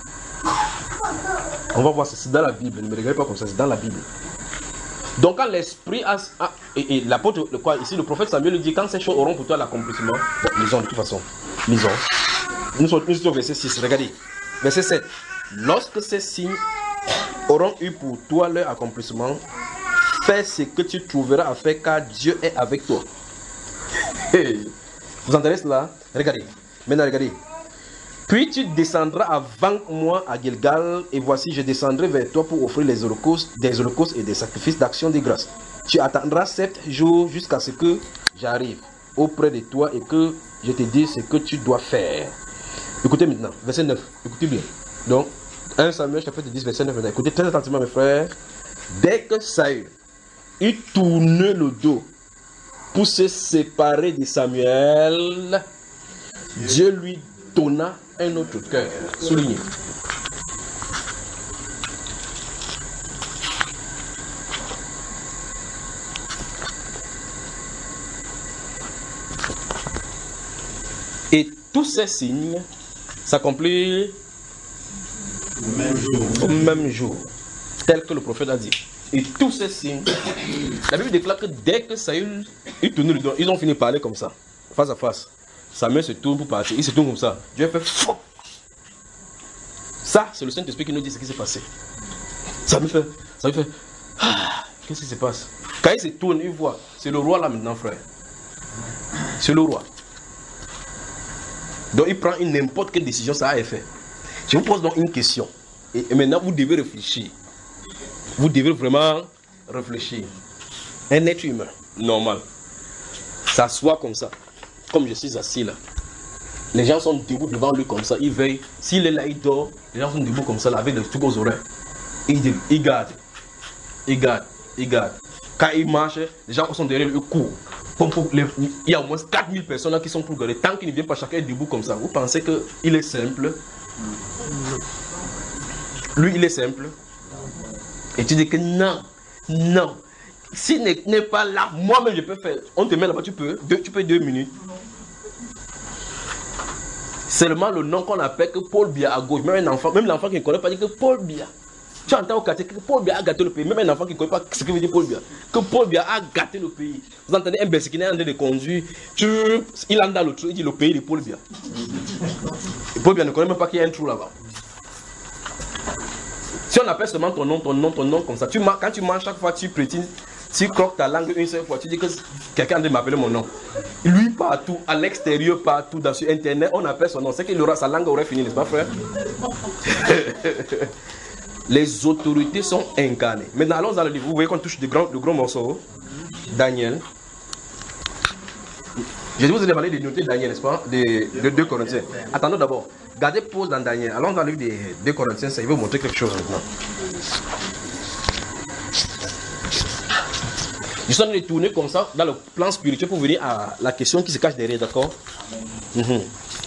[SPEAKER 2] On va voir ça, c'est dans la Bible. Ne me regardez pas comme ça, c'est dans la Bible. Donc quand l'esprit a... a et, et l'apôtre, le, quoi, ici le prophète Samuel lui dit, quand ces choses auront pour toi l'accomplissement, lisons de toute façon, lisons. Nous sommes, nous sommes au verset six, regardez. Verset sept. Lorsque ces signes auront eu pour toi leur accomplissement, fais ce que tu trouveras à faire car Dieu est avec toi. Hey. Vous entendez cela? Regardez. Maintenant regardez. Puis tu descendras avant moi à Gilgal, et voici je descendrai vers toi pour offrir les holocaustes, des holocaustes et des sacrifices d'action de grâce. Tu attendras sept jours jusqu'à ce que j'arrive auprès de toi et que je te dise ce que tu dois faire. Écoutez maintenant, verset neuf, écoutez bien. Donc, un Samuel chapitre dix, verset neuf, écoutez très attentivement mes frères. Dès que Saül eut tourné le dos pour se séparer de Samuel, Dieu lui donna un autre cœur. Souligné. Et tous ces signes s'accomplissent
[SPEAKER 1] au même jour.
[SPEAKER 2] Au même jour, tel que le prophète a dit. Et tous ces signes, la Bible déclare que dès que Saül eut tourné le dos, ils ont fini de parler comme ça, face à face. Samuel se tourne pour partir, il se tourne comme ça. Dieu fait fou. Ça, c'est le Saint-Esprit qui nous dit ce qui s'est passé. Samuel fait, Samuel fait, ah, qu'est-ce qui se passe? Quand il se tourne, il voit, c'est le roi là maintenant, frère. C'est le roi. Donc il prend une n'importe quelle décision, ça a effet. Je vous pose donc une question. Et, et maintenant, vous devez réfléchir. Vous devez vraiment réfléchir. Un être humain, normal, s'assoit comme ça. Comme je suis assis là. Les gens sont debout devant lui comme ça. Il veille. S'il est là, il dort. Les gens sont debout comme ça là, avec des trucs aux oreilles. Il, il garde. Il garde. Il garde. Quand il marche, les gens sont derrière lui, ils courent. Comme pour les, il y a au moins quatre mille personnes là qui sont pour garder. Tant qu'il ne vient pas chacun est debout comme ça. Vous pensez qu'il est simple? Lui, il est simple. Et tu dis que non. Non. S'il n'est pas là, moi-même je peux faire. On te met là-bas, tu peux. Deux, tu peux deux minutes. Seulement le nom qu'on appelle que Paul Biya à gauche. Même un enfant, même l'enfant qui ne connaît pas dit que Paul Biya. Tu entends au quartier que Paul Biya a gâté le pays. Même un enfant qui ne connaît pas ce que veut dire Paul Biya. Que Paul Biya a gâté le pays. Vous entendez un berger qui est en train de conduire. Tu, il entre dans le trou, il dit le pays de Paul Biya. Et Paul Biya ne connaît même pas qu'il y a un trou là-bas. Si on appelle seulement ton nom, ton nom, ton nom comme ça, tu, quand tu manges chaque fois, tu prétines. Si tu croques ta langue une seule fois, tu dis que quelqu'un de m'appeler mon nom. Lui, partout, à l'extérieur, partout, dans sur internet, on appelle son nom. C'est que sa langue aurait fini, n'est-ce pas, frère? les autorités sont incarnées. Maintenant, allons dans le livre. Vous voyez qu'on touche de grands, de gros morceaux. Daniel. Je vais vous demander de noter Daniel, n'est-ce pas? De, de deux Corinthiens. Attendons d'abord. Gardez pause dans Daniel. Allons dans le livre des deux Corinthiens. Ça, il va vous montrer quelque chose maintenant. Je suis en train de tourner comme ça dans le plan spirituel pour venir à la question qui se cache derrière, d'accord? Mm-hmm.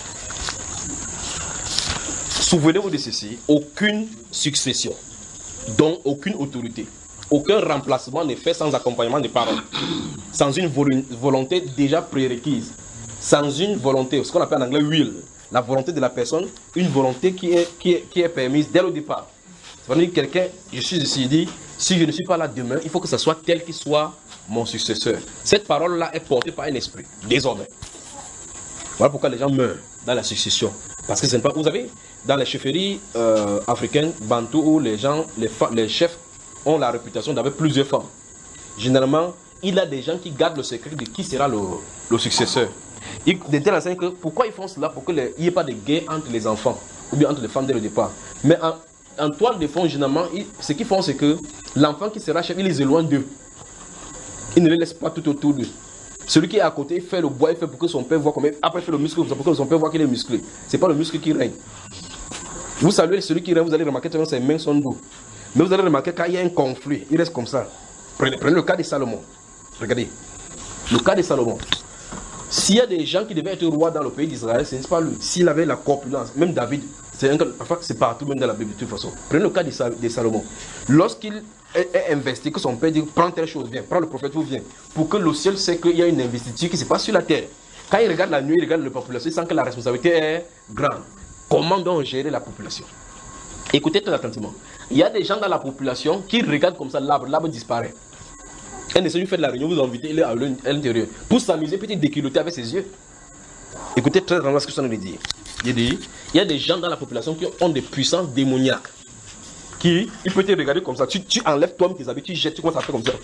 [SPEAKER 2] Souvenez-vous de ceci, aucune succession, donc aucune autorité, aucun remplacement n'est fait sans accompagnement de parole, sans une volonté déjà prérequise, sans une volonté, ce qu'on appelle en anglais will, la volonté de la personne, une volonté qui est, qui est, qui est permise dès le départ. C'est-à-dire que quelqu'un, je suis ici, il dit, si je ne suis pas là demain, il faut que ce soit tel qui soit mon successeur. Cette parole-là est portée par un esprit, désormais. Voilà pourquoi les gens meurent dans la succession. Parce que ce n'est pas, vous savez, dans les chefferies euh, africaines, bantou, où les gens, les, les chefs ont la réputation d'avoir plusieurs femmes. Généralement, il y a des gens qui gardent le secret de qui sera le, le successeur. Ils détaillent l'enseigne que pourquoi ils font cela, pour qu'il n'y ait pas de guerre entre les enfants, ou bien entre les femmes dès le départ. Mais en, en toile de fond, généralement, ils, ce qu'ils font, c'est que l'enfant qui sera chef, il les éloigne d'eux. Il ne les laisse pas tout autour d'eux. Celui qui est à côté, il fait le bois, il fait pour que son père voit comment. Après, il fait le muscle pour que son père voit qu'il est musclé. Ce n'est pas le muscle qui règne. Vous saluez celui qui règne, vous allez remarquer que ses mains sont douces. Mais vous allez remarquer quand il y a un conflit, il reste comme ça. Prenez, prenez le cas de Salomon. Regardez. Le cas de Salomon. S'il y a des gens qui devaient être rois dans le pays d'Israël, ce n'est pas lui. S'il avait la corpulence, même David, c'est un, enfin, c'est partout, même dans la Bible de toute façon. Prenez le cas de, de Salomon. Lorsqu'il est, est investi, que son père dit, prends telle chose, viens, prends le prophète, vous viens. Pour que le ciel sait qu'il y a une investiture qui se passe sur la terre. Quand il regarde la nuit, il regarde la population, il sent que la responsabilité est grande. Comment donc gérer la population? Écoutez très attentivement. Il y a des gens dans la population qui regardent comme ça l'arbre, l'arbre disparaît. Un de ceux qui fait de la réunion, vous invitez, il est à l'intérieur. Pour s'amuser, peut-être déculoter avec ses yeux. Écoutez très attentivement ce que je suis en train de dire. Il dit, il y a des gens dans la population qui ont des puissances démoniaques. Qui, il peut te regarder comme ça. Tu, tu enlèves toi-même tes habits, tu jettes, tu commences à faire comme ça.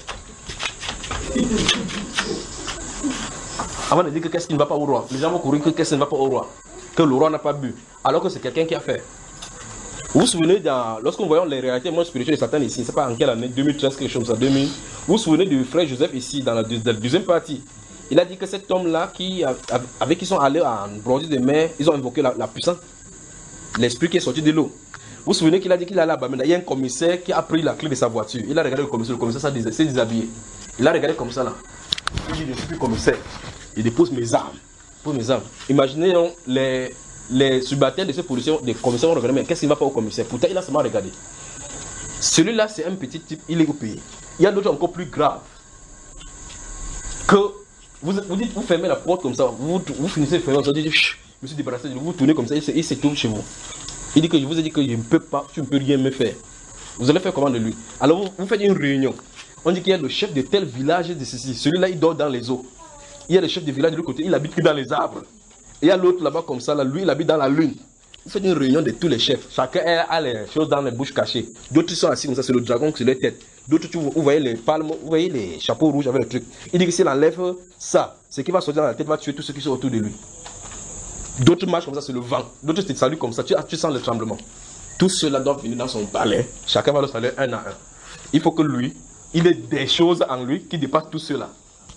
[SPEAKER 2] Avant de dire que qu'est-ce qui ne va pas au roi, les gens vont courir que qu'est-ce qui ne va pas au roi. Que le roi n'a pas bu. Alors que c'est quelqu'un qui a fait. Vous vous souvenez, dans, lorsqu'on voyait les réalités moins spirituelles de Satan ici, c'est pas en quelle année, deux mille treize, quelque chose comme ça, deux mille. Vous vous souvenez du frère Joseph ici, dans la, dans la deuxième partie. Il a dit que cet homme-là, qui, avec qui sont allés en bordure de mer, ils ont invoqué la, la puissance, l'esprit qui est sorti de l'eau. Vous vous souvenez qu'il a dit qu'il allait à Bamenda. Il y a un commissaire qui a pris la clé de sa voiture. Il a regardé le commissaire, le commissaire s'est déshabillé. Il a regardé comme ça là. Il dit, je ne suis plus commissaire. Il dépose mes armes. Pour mes armes. Imaginez donc, les, les subalternes de ces policiers, des commissaires vont regarder, mais qu'est-ce qui ne va pas au commissaire? Pourtant, il a seulement regardé. Celui-là, c'est un petit type, il est au pays. Il y a d'autres encore plus graves. Que vous, vous dites, vous fermez la porte comme ça, vous, vous finissez de fermer, vous dites, je me suis débarrassé de vous, vous tournez comme ça, il se tourne chez vous. Il dit que je vous ai dit que je ne peux pas, tu ne peux rien me faire. Vous allez faire comment de lui? Alors vous, vous faites une réunion. On dit qu'il y a le chef de tel village de ceci. Celui-là, il dort dans les eaux. Il y a le chef de village de l'autre côté, il habite que dans les arbres. Et il y a l'autre là-bas comme ça, là, lui, il habite dans la lune. Vous faites une réunion de tous les chefs. Chacun a les choses dans les bouches cachées. D'autres sont assis comme ça, c'est le dragon sur leur tête. D'autres, vous, vous voyez les palmes, vous voyez les chapeaux rouges avec le truc. Il dit que s'il enlève ça, ce qui va sortir dans la tête va tuer tous ceux qui sont autour de lui. D'autres marchent comme ça, c'est le vent. D'autres te saluent comme ça, tu, tu sens le tremblement. Tous ceux-là doivent venir dans son palais. Chacun va le saluer un à un. Il faut que lui, il ait des choses en lui qui dépassent tous ceux-là.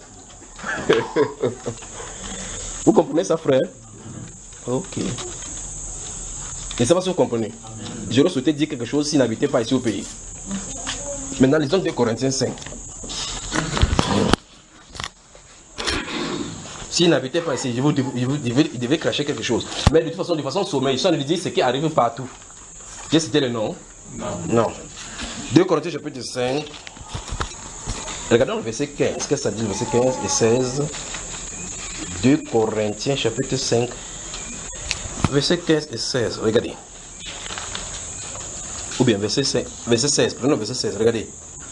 [SPEAKER 2] Vous comprenez ça, frère? Ok. Je ne sais pas si vous comprenez. J'aurais souhaité dire quelque chose s'il n'habitait pas ici au pays. Maintenant, lisons deux Corinthiens cinq. S'il n'habitait pas ici, je vous, je vous, il, devait, il devait cracher quelque chose. Mais de toute façon, de façon sommeil, ça nous dit ce qui arrive partout. J'ai cité le nom? Non. Non. deux Corinthiens chapitre cinq. Regardons le verset quinze. Qu'est-ce que ça dit, le verset quinze et seize? deux Corinthiens chapitre cinq. Verset quinze et seize. Regardez. Ou bien verset cinq, verset seize. Prenons verset seize. Regardez.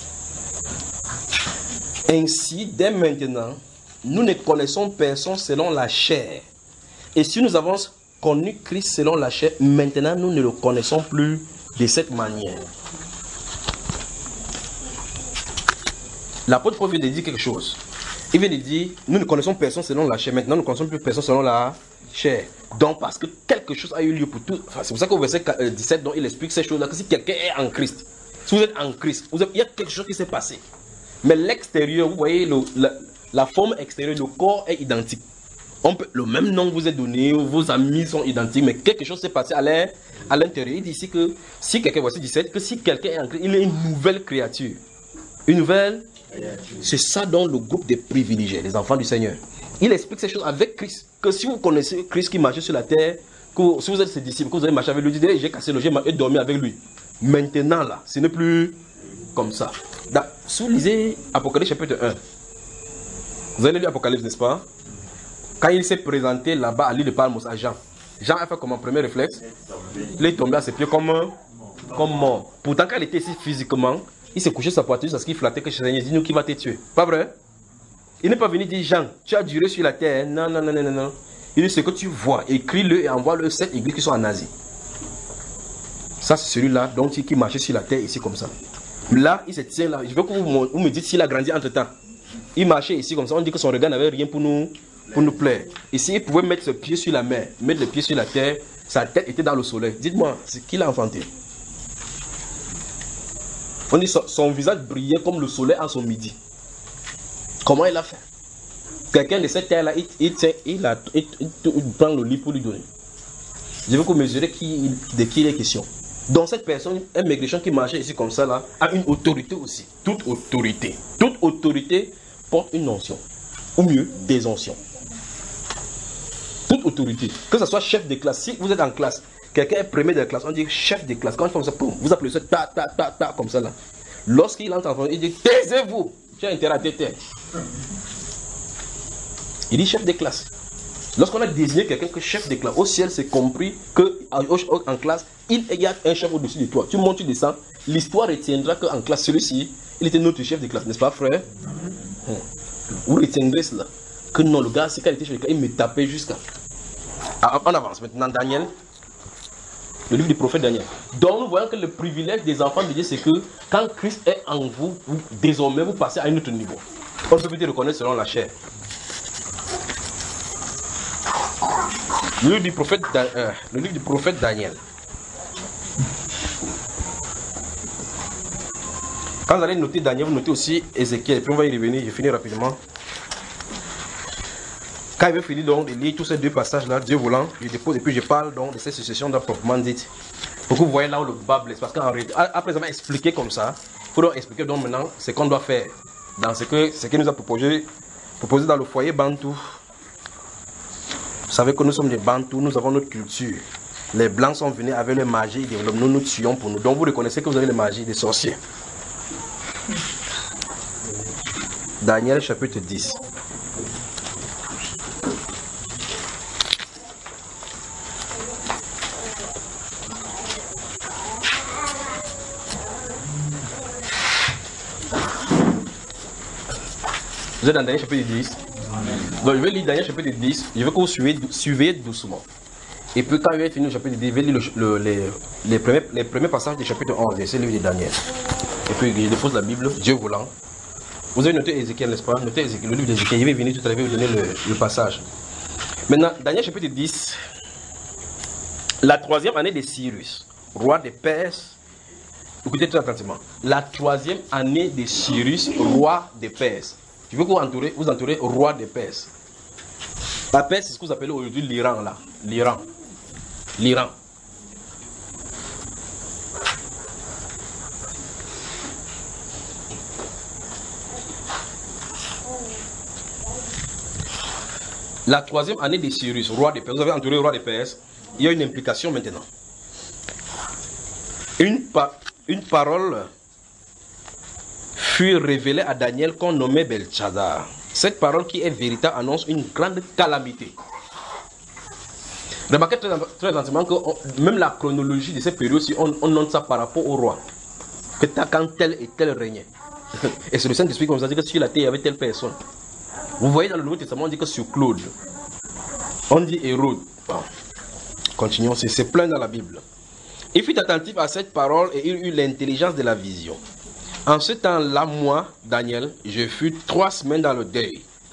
[SPEAKER 2] Ainsi, dès maintenant, nous ne connaissons personne selon la chair. Et si nous avons connu Christ selon la chair, maintenant nous ne le connaissons plus de cette manière. L'apôtre Paul vient de dire quelque chose. Il vient de dire, nous ne connaissons personne selon la chair. Maintenant, nous ne connaissons plus personne selon la chair. Donc, parce que quelque chose a eu lieu pour tout. Enfin, c'est pour ça qu'au verset dix-sept, donc, il explique ces choses-là. Que si quelqu'un est en Christ, si vous êtes en Christ, vous avez, il y a quelque chose qui s'est passé. Mais l'extérieur, vous voyez, le, la, la forme extérieure, le corps est identique. On peut, le même nom vous est donné, vos amis sont identiques, mais quelque chose s'est passé à l'intérieur. Il dit ici que si quelqu'un, voici dix-sept, que si quelqu'un est en Christ, il est une nouvelle créature. Une nouvelle. C'est ça dans le groupe des privilégiés, les enfants du Seigneur. Il explique ces choses avec Christ. Que si vous connaissez Christ qui marchait sur la terre, que si vous êtes ses disciples, que vous avez marché avec lui, vous dites, j'ai cassé le jeu et dormi avec lui. Maintenant là, ce n'est plus comme ça. Donc, si vous lisez Apocalypse chapitre un, vous avez lu Apocalypse, n'est-ce pas? Quand il s'est présenté là-bas à l'île de Palmos à Jean, Jean a fait comme un premier réflexe, il est tombé à ses pieds comme, comme mort. Pourtant, quand il était ici physiquement, il s'est couché sa poitrine parce qu'il flattait que Seigneur dit nous qui va te tuer. Pas vrai? Il n'est pas venu dire Jean, tu as duré sur la terre. Non, non, non, non, non. Il dit ce que tu vois, écris-le et envoie-le sept églises qui sont en Asie. Ça, c'est celui-là donc qui marchait sur la terre ici comme ça. Là, il se tient là. Je veux que vous, vous me dites s'il a grandi entre temps. Il marchait ici comme ça. On dit que son regard n'avait rien pour nous, pour nous plaire. Ici, il pouvait mettre ses pieds sur la mer, mettre les pieds sur la terre. Sa tête était dans le soleil. Dites-moi, c'est qui l'a enfanté? On dit son, son visage brillait comme le soleil à son midi. Comment il a fait? Quelqu'un de cette terre-là, il, il, il, il, a, il, il, il prend le lit pour lui donner. Je veux que vous mesurez qui, de qui il est question. Donc cette personne, un maigrichon qui marchait ici comme ça, là, a une autorité aussi. Toute autorité. Toute autorité porte une onction. Ou mieux, des onctions. Toute autorité. Que ce soit chef de classe. Si vous êtes en classe, quelqu'un est premier de la classe, on dit chef de classe. Quand je fais ça, vous appelez ça ta ta ta ta comme ça là. Lorsqu'il entre en France, il dit taisez-vous. Tu as intérêt à te taire. Il dit chef de classe. Lorsqu'on a désigné quelqu'un que chef de classe, au ciel c'est compris qu'en classe, il y a un chef au-dessus de toi. Tu montes, tu descends. L'histoire retiendra qu'en classe, celui-ci, il était notre chef de classe, n'est-ce pas, frère? Hum. Vous retiendrez cela. Que non, le gars, c'est quand il était chef de classe, il me tapait jusqu'à. Ah, on avance maintenant, Daniel. Le livre du prophète Daniel. Donc nous voyons que le privilège des enfants de Dieu, c'est que quand Christ est en vous, vous, désormais vous passez à un autre niveau. On peut peut-être reconnaître selon la chair. Le livre du prophète, euh, le livre du prophète Daniel. Quand vous allez noter Daniel, vous notez aussi Ézéchiel. Et puis on va y revenir, je finis rapidement. Quand il veut finir donc de lire tous ces deux passages-là, Dieu voulant, je dépose et puis je parle donc de cette succession proprement dite. Pour que vous voyez là où le bas blesse. Parce qu'en réalité, après avoir expliqué comme ça, il faut donc expliquer donc maintenant ce qu'on doit faire. Dans ce que ce qu'il nous a proposé, proposé dans le foyer Bantou. Vous savez que nous sommes des Bantous, nous avons notre culture. Les Blancs sont venus avec leur magie, nous nous tuons pour nous. Donc vous reconnaissez que vous avez la magie des sorciers. Daniel chapitre dix. Vous êtes dans Daniel chapitre dix. Donc je vais lire Daniel chapitre dix. Je veux que vous suivez, suivez doucement. Et puis quand il va finir le chapitre dix, je vais lire le, le, les, les, premiers, les premiers passages du chapitre onze. C'est le livre de Daniel. Et puis je dépose la Bible, Dieu voulant. Vous avez noté Ézéchiel, n'est-ce pas? Notez Ézéchiel, le livre d'Ézéchiel. Je vais venir tout à l'heure, je vais vous donner le, le passage. Maintenant, Daniel chapitre dix. La troisième année de Cyrus, roi de Perse. Écoutez très attentivement. La troisième année de Cyrus, roi de Perse. Je veux que vous entourez, vous entourez roi de Perse. La Perse, c'est ce que vous appelez aujourd'hui l'Iran, là. L'Iran. L'Iran. La troisième année de Cyrus, roi de Perse. Vous avez entouré le roi de Perse. Il y a une implication maintenant. Une, pa une parole fut révélée à Daniel qu'on nommait Beltshazar. Cette parole qui est véritable annonce une grande calamité. Remarquez très, très attentivement que on, même la chronologie de cette période-ci, on, on note ça par rapport au roi. Que quand tel et tel régnait. Et c'est le Saint-Esprit qui nous a dit que sur la terre, il y avait telle personne. Vous voyez dans le Nouveau Testament, on dit que sur Claude. On dit Hérode. Bon. Continuons, c'est plein dans la Bible. Il fut attentif à cette parole et il eut l'intelligence de la vision. En ce temps-là, moi, Daniel, je fus trois semaines dans le deuil.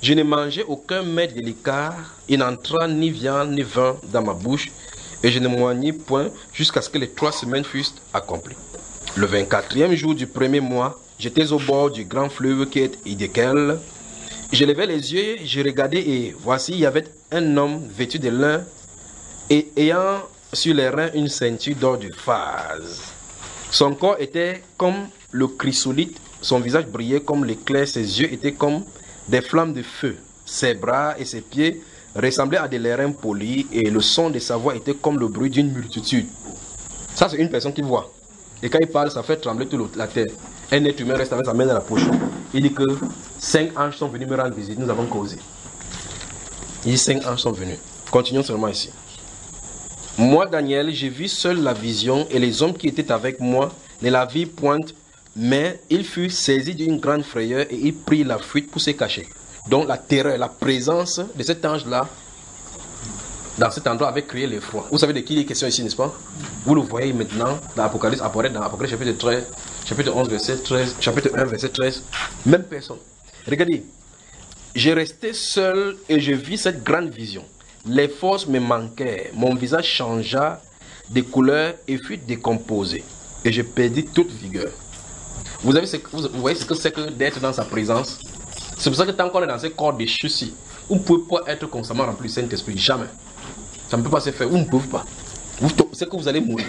[SPEAKER 2] Je ne mangeai aucun mets délicat, il n'entra ni viande ni vin dans ma bouche, et je ne m'oignis point jusqu'à ce que les trois semaines fussent accomplies. Le vingt-quatrième jour du premier mois, j'étais au bord du grand fleuve qui est Hiddekel. Je levai les yeux, je regardai, et voici, il y avait un homme vêtu de lin, et ayant sur les reins une ceinture d'or de phase. Son corps était comme le chrysolite, son visage brillait comme l'éclair, ses yeux étaient comme des flammes de feu. Ses bras et ses pieds ressemblaient à des lérins polis et le son de sa voix était comme le bruit d'une multitude. Ça, c'est une personne qui voit. Et quand il parle, ça fait trembler toute la terre. Un être humain reste avec sa main dans la poche. Il dit que cinq anges sont venus me rendre visite. Nous avons causé. Il dit cinq anges sont venus. Continuons seulement ici. Moi, Daniel, j'ai vu seul la vision et les hommes qui étaient avec moi ne la virent point. Mais il fut saisi d'une grande frayeur et il prit la fuite pour se cacher. Donc la terreur, la présence de cet ange-là, dans cet endroit, avait créé l'effroi. Vous savez de qui il est question ici, n'est-ce pas? Vous le voyez maintenant dans l'Apocalypse, apparaître dans l'Apocalypse chapitre treize, chapitre onze, verset treize, chapitre un, verset treize. Même personne. Regardez, j'ai resté seul et je vis cette grande vision. Les forces me manquaient, mon visage changea de couleur et fut décomposé. Et je perdis toute vigueur. Vous, avez ce, vous voyez ce que c'est que d'être dans sa présence. C'est pour ça que tant qu'on est dans ce corps déchu-ci, vous ne pouvez pas être constamment rempli du Saint-Esprit. Jamais. Ça ne peut pas se faire. Vous ne pouvez pas. C'est que vous allez mourir.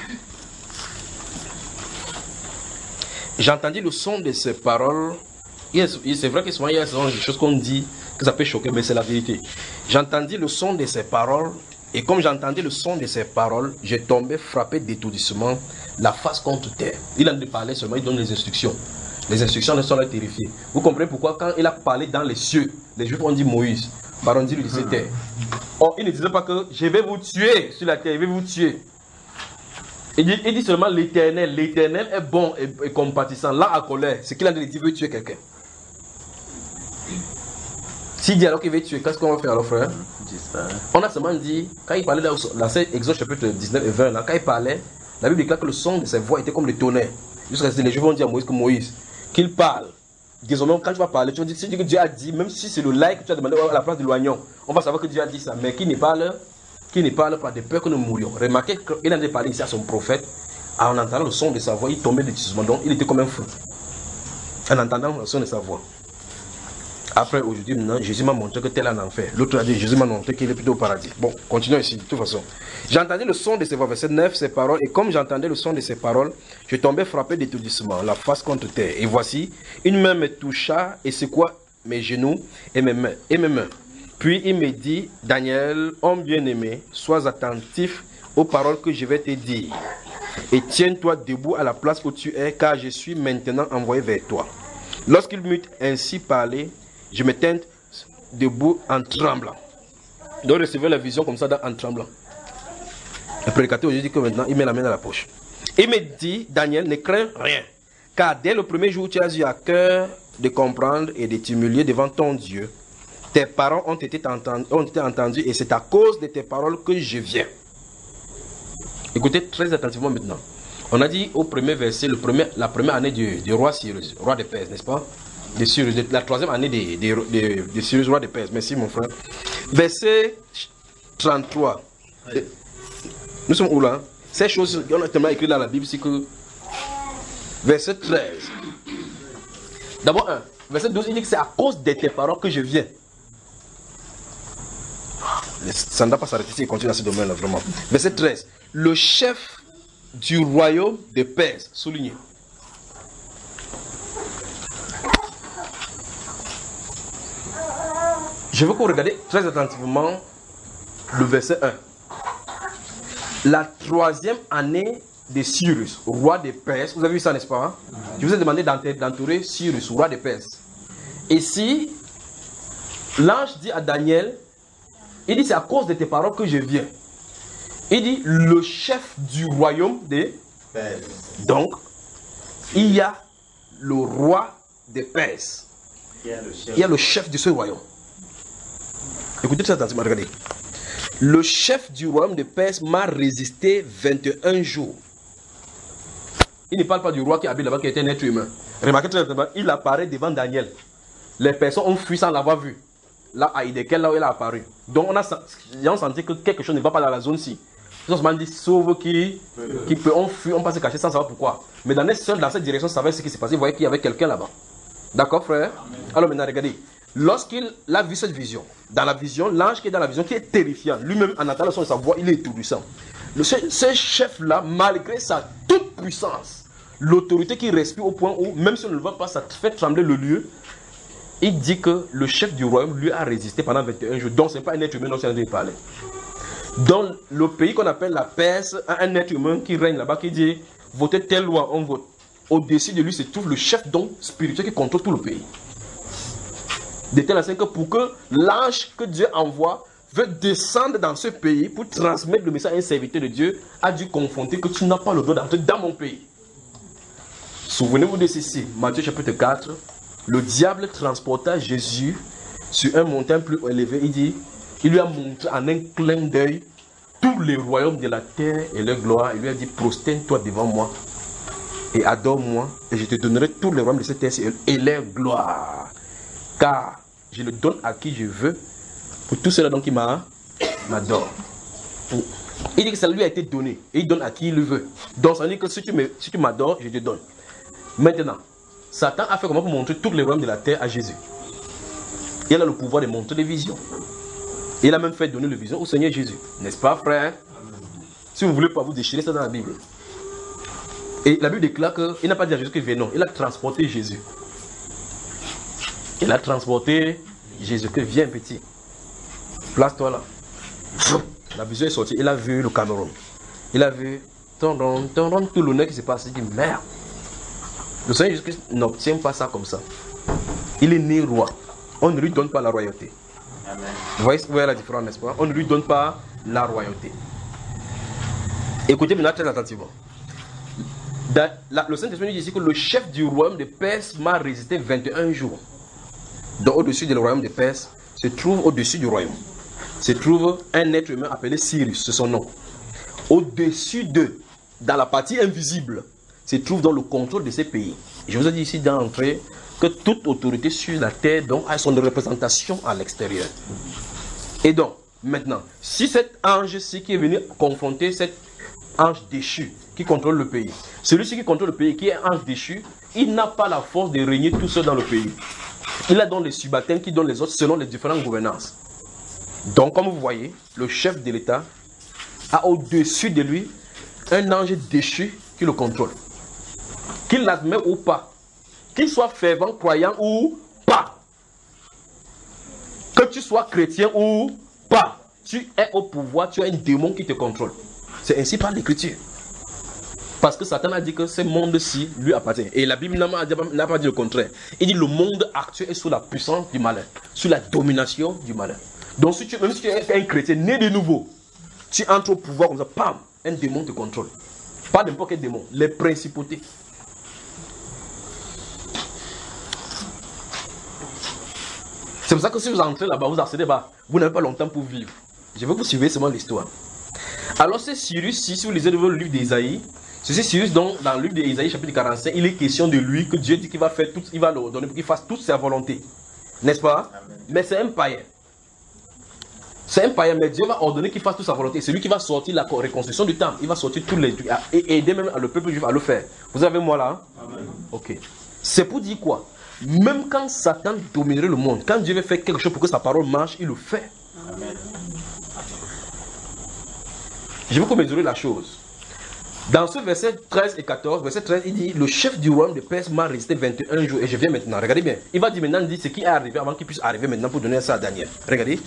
[SPEAKER 2] J'entendis le son de ces paroles. C'est vrai que souvent il y a des choses qu'on dit que ça peut choquer, mais c'est la vérité. J'entendis le son de ces paroles. Et comme j'entendais le son de ces paroles, j'ai tombé frappé d'étourdissement, la face contre terre. Il en de parler seulement, il donne les instructions. Les instructions ne sont là terrifiées. Vous comprenez pourquoi quand il a parlé dans les cieux, les Juifs ont dit Moïse, Baron dit lui disait terre. Or, il ne disait pas que je vais vous tuer sur la terre, je vais vous tuer. Il dit, il dit seulement l'Éternel. L'Éternel est bon et, et compatissant. Là, à colère, c'est qu'il a dit, il veut tuer quelqu'un. S'il dit alors qu'il veut tuer, qu'est-ce qu'on va faire alors, frère? On a seulement dit, quand il parlait dans Exode chapitre dix-neuf et vingt, là, quand il parlait, la Bible déclare que le son de ses voix était comme le tonnerre. Jusqu'à ce que les Juifs vont dire à Moïse que Moïse, qu'il parle. Désormais, quand tu vas parler, tu vas dire, si que Dieu a dit, même si c'est le like que tu as demandé à la place de l'oignon, on va savoir que Dieu a dit ça. Mais qui ne parle, qui ne parle pas de peur que nous mourions. Remarquez qu'il a parlé ici à son prophète, en entendant le son de sa voix, il tombait de tissement. Donc, il était comme un fou. En entendant le son de sa voix. Après, aujourd'hui, maintenant, Jésus m'a montré que tel en enfer. L'autre a dit, Jésus m'a montré qu'il est plutôt au paradis. Bon, continuons ici, de toute façon. J'entendais le son de ses voix, verset neuf, ces paroles, et comme j'entendais le son de ses paroles, je tombais frappé d'étourdissement, la face contre terre. Et voici, une main me toucha et secoua mes genoux et mes mains. Et mes mains. Puis il me dit, Daniel, homme bien-aimé, sois attentif aux paroles que je vais te dire. Et tiens-toi debout à la place où tu es, car je suis maintenant envoyé vers toi. Lorsqu'il m'eut ainsi parlé, je me tins debout en tremblant. Donc recevoir la vision comme ça en tremblant. Le prédicateur aujourd'hui dit que maintenant il met la main dans la poche. Il me dit, Daniel, ne crains rien. Car dès le premier jour, tu as eu à cœur de comprendre et de t'humilier devant ton Dieu. Tes paroles ont été entendus, ont été entendus et c'est à cause de tes paroles que je viens. Écoutez très attentivement maintenant. On a dit au premier verset, le premier, la première année du, du roi Cyrus, roi de Perse, n'est-ce pas? De Cyrus, de, la troisième année de, de, de, de Cyrus, roi de Perse. Merci mon frère. Verset trente-trois. Oui. Nous sommes où là? Ces choses qu'on a tellement écrites dans la Bible, c'est que verset treize. D'abord un. Verset douze, il dit que c'est à cause de tes paroles que je viens. Ça ne doit pas s'arrêter si il continue dans ce domaine-là, vraiment. Verset treize. Le chef du royaume de Perse, souligné. Je veux que vous regardiez très attentivement le verset un. La troisième année de Cyrus, roi de Perse. Vous avez vu ça, n'est-ce pas? Je vous ai demandé d'entourer Cyrus, roi de Perse. Et si l'ange dit à Daniel, il dit c'est à cause de tes paroles que je viens. Il dit le chef du royaume de Perse. Donc, il y a le roi de Perse. Il y a le chef, il y a le chef de ce royaume. Écoutez ça attentivement, regardez. Le chef du royaume de Perse m'a résisté vingt et un jours. Il ne parle pas du roi qui habite là-bas, qui était un être humain. Remarquez très attentivement, il apparaît devant Daniel. Les personnes ont fui sans l'avoir vu. là, à Idekel, là où elle a apparu. Donc, on a, on senti que quelque chose ne va pas dans la zone-ci. Ils ont dit sauve qui, qui peut, on fuit, on passe cacher sans savoir pourquoi. Mais dans, seul, dans cette direction, ça savait ce qui s'est passé. Vous voyez qu'il y avait quelqu'un là-bas. D'accord, frère? Amen. Alors maintenant, regardez. Lorsqu'il a vu cette vision, dans la vision, l'ange qui est dans la vision, qui est terrifiant, lui-même, en entendant son de sa voix, il est étourdissant. Le, ce, ce chef-là, malgré sa toute puissance, l'autorité qui respire au point où, même si on ne le voit pas, ça fait trembler le lieu, il dit que le chef du royaume lui a résisté pendant vingt et un jours. Donc, ce n'est pas un être humain dont il a parlé. Dans le pays qu'on appelle la Perse, un être humain qui règne là-bas, qui dit votez telle loi, on vote. Au-dessus de lui se trouve le chef donc spirituel qui contrôle tout le pays. De telle sorte que pour que l'ange que Dieu envoie veut descendre dans ce pays pour transmettre le message à un serviteur de Dieu, a dû confronter que tu n'as pas le droit d'entrer dans mon pays. Souvenez-vous de ceci, Matthieu chapitre quatre, le diable transporta Jésus sur un montagne plus élevé, il dit. Il lui a montré en un clin d'œil tous les royaumes de la terre et leur gloire. Il lui a dit, prosterne-toi devant moi et adore-moi et je te donnerai tous les royaumes de cette terre et leur gloire. Car je le donne à qui je veux pour tout cela donc qui m'adore. Il dit que ça lui a été donné et il donne à qui il le veut. Donc ça veut dire que si tu m'adores, je te donne. Maintenant, Satan a fait comment pour montrer tous les royaumes de la terre à Jésus. Il a le pouvoir de montrer des visions. Il a même fait donner le vision au Seigneur Jésus. N'est-ce pas, frère? Si vous ne voulez pas vous déchirer ça dans la Bible. Et la Bible déclare qu'il n'a pas dit à Jésus qu'il vienne, non. Il a transporté Jésus. Il a transporté Jésus. Que viens, petit. Place-toi là. La vision est sortie. Il a vu le Cameroun. Il a vu ton, ton, ton, tout l'honneur qui s'est passé. Il dit, merde. Le Seigneur Jésus n'obtient pas ça comme ça. Il est né roi. On ne lui donne pas la royauté. Amen. Vous voyez, vous voyez la différence, n'est-ce pas? On ne lui donne pas la royauté. Écoutez maintenant très attentivement. Dans la, le Saint-Esprit dit ici que le chef du royaume de Perse m'a résisté vingt et un jours. Donc au-dessus du royaume de Perse se trouve au-dessus du royaume. Se trouve un être humain appelé Cyrus, c'est son nom. Au-dessus d'eux, dans la partie invisible, se trouve dans le contrôle de ces pays. Je vous ai dit ici d'entrée que toute autorité sur la terre donc, a son représentation à l'extérieur. Et donc, maintenant, si cet ange-ci qui est venu confronter cet ange déchu qui contrôle le pays, celui-ci qui contrôle le pays, qui est un ange déchu, il n'a pas la force de régner tout seul dans le pays. Il a donc les subalternes qui donnent les autres selon les différentes gouvernances. Donc, comme vous voyez, le chef de l'État a au-dessus de lui un ange déchu qui le contrôle. Qu'il l'admet ou pas. Qu'il soit fervent, croyant ou pas. Que tu sois chrétien ou pas. Tu es au pouvoir, tu as un démon qui te contrôle. C'est ainsi par l'écriture. Parce que Satan a dit que ce monde-ci lui appartient. Et la Bible n'a pas dit le contraire. Il dit que le monde actuel est sous la puissance du malin. Sous la domination du malin. Donc si tu, même si tu es un chrétien né de nouveau, tu entres au pouvoir comme ça, pam, un démon te contrôle. Pas n'importe quel démon, les principautés. C'est pour ça que si vous entrez là-bas, vous accédez là-bas, vous n'avez pas longtemps pour vivre. Je veux que vous suivez seulement l'histoire. Alors c'est Cyrus, si vous lisez le livre d'Ésaïe, c'est Cyrus donc dans le livre d'Ésaïe chapitre quarante-cinq, il est question de lui que Dieu dit qu'il va faire tout, il va le donner pour qu'il fasse toute sa volonté. N'est-ce pas? Amen. Mais c'est un païen. C'est un païen, mais Dieu va ordonner qu'il fasse toute sa volonté. C'est lui qui va sortir la reconstruction du temple. Il va sortir tous les trucs et aider même le peuple juif à le faire. Vous avez moi là? Amen. Ok. C'est pour dire quoi? Même quand Satan dominerait le monde, quand Dieu veut faire quelque chose pour que sa parole marche, il le fait. Amen. Je veux qu'on mesure la chose. Dans ce verset treize et quatorze, verset treize, il dit, le chef du royaume de Perse m'a résisté vingt et un jours et je viens maintenant. Regardez bien. Il va dire maintenant, il dit ce qui est arrivé avant qu'il puisse arriver maintenant pour donner ça à Daniel. Regardez.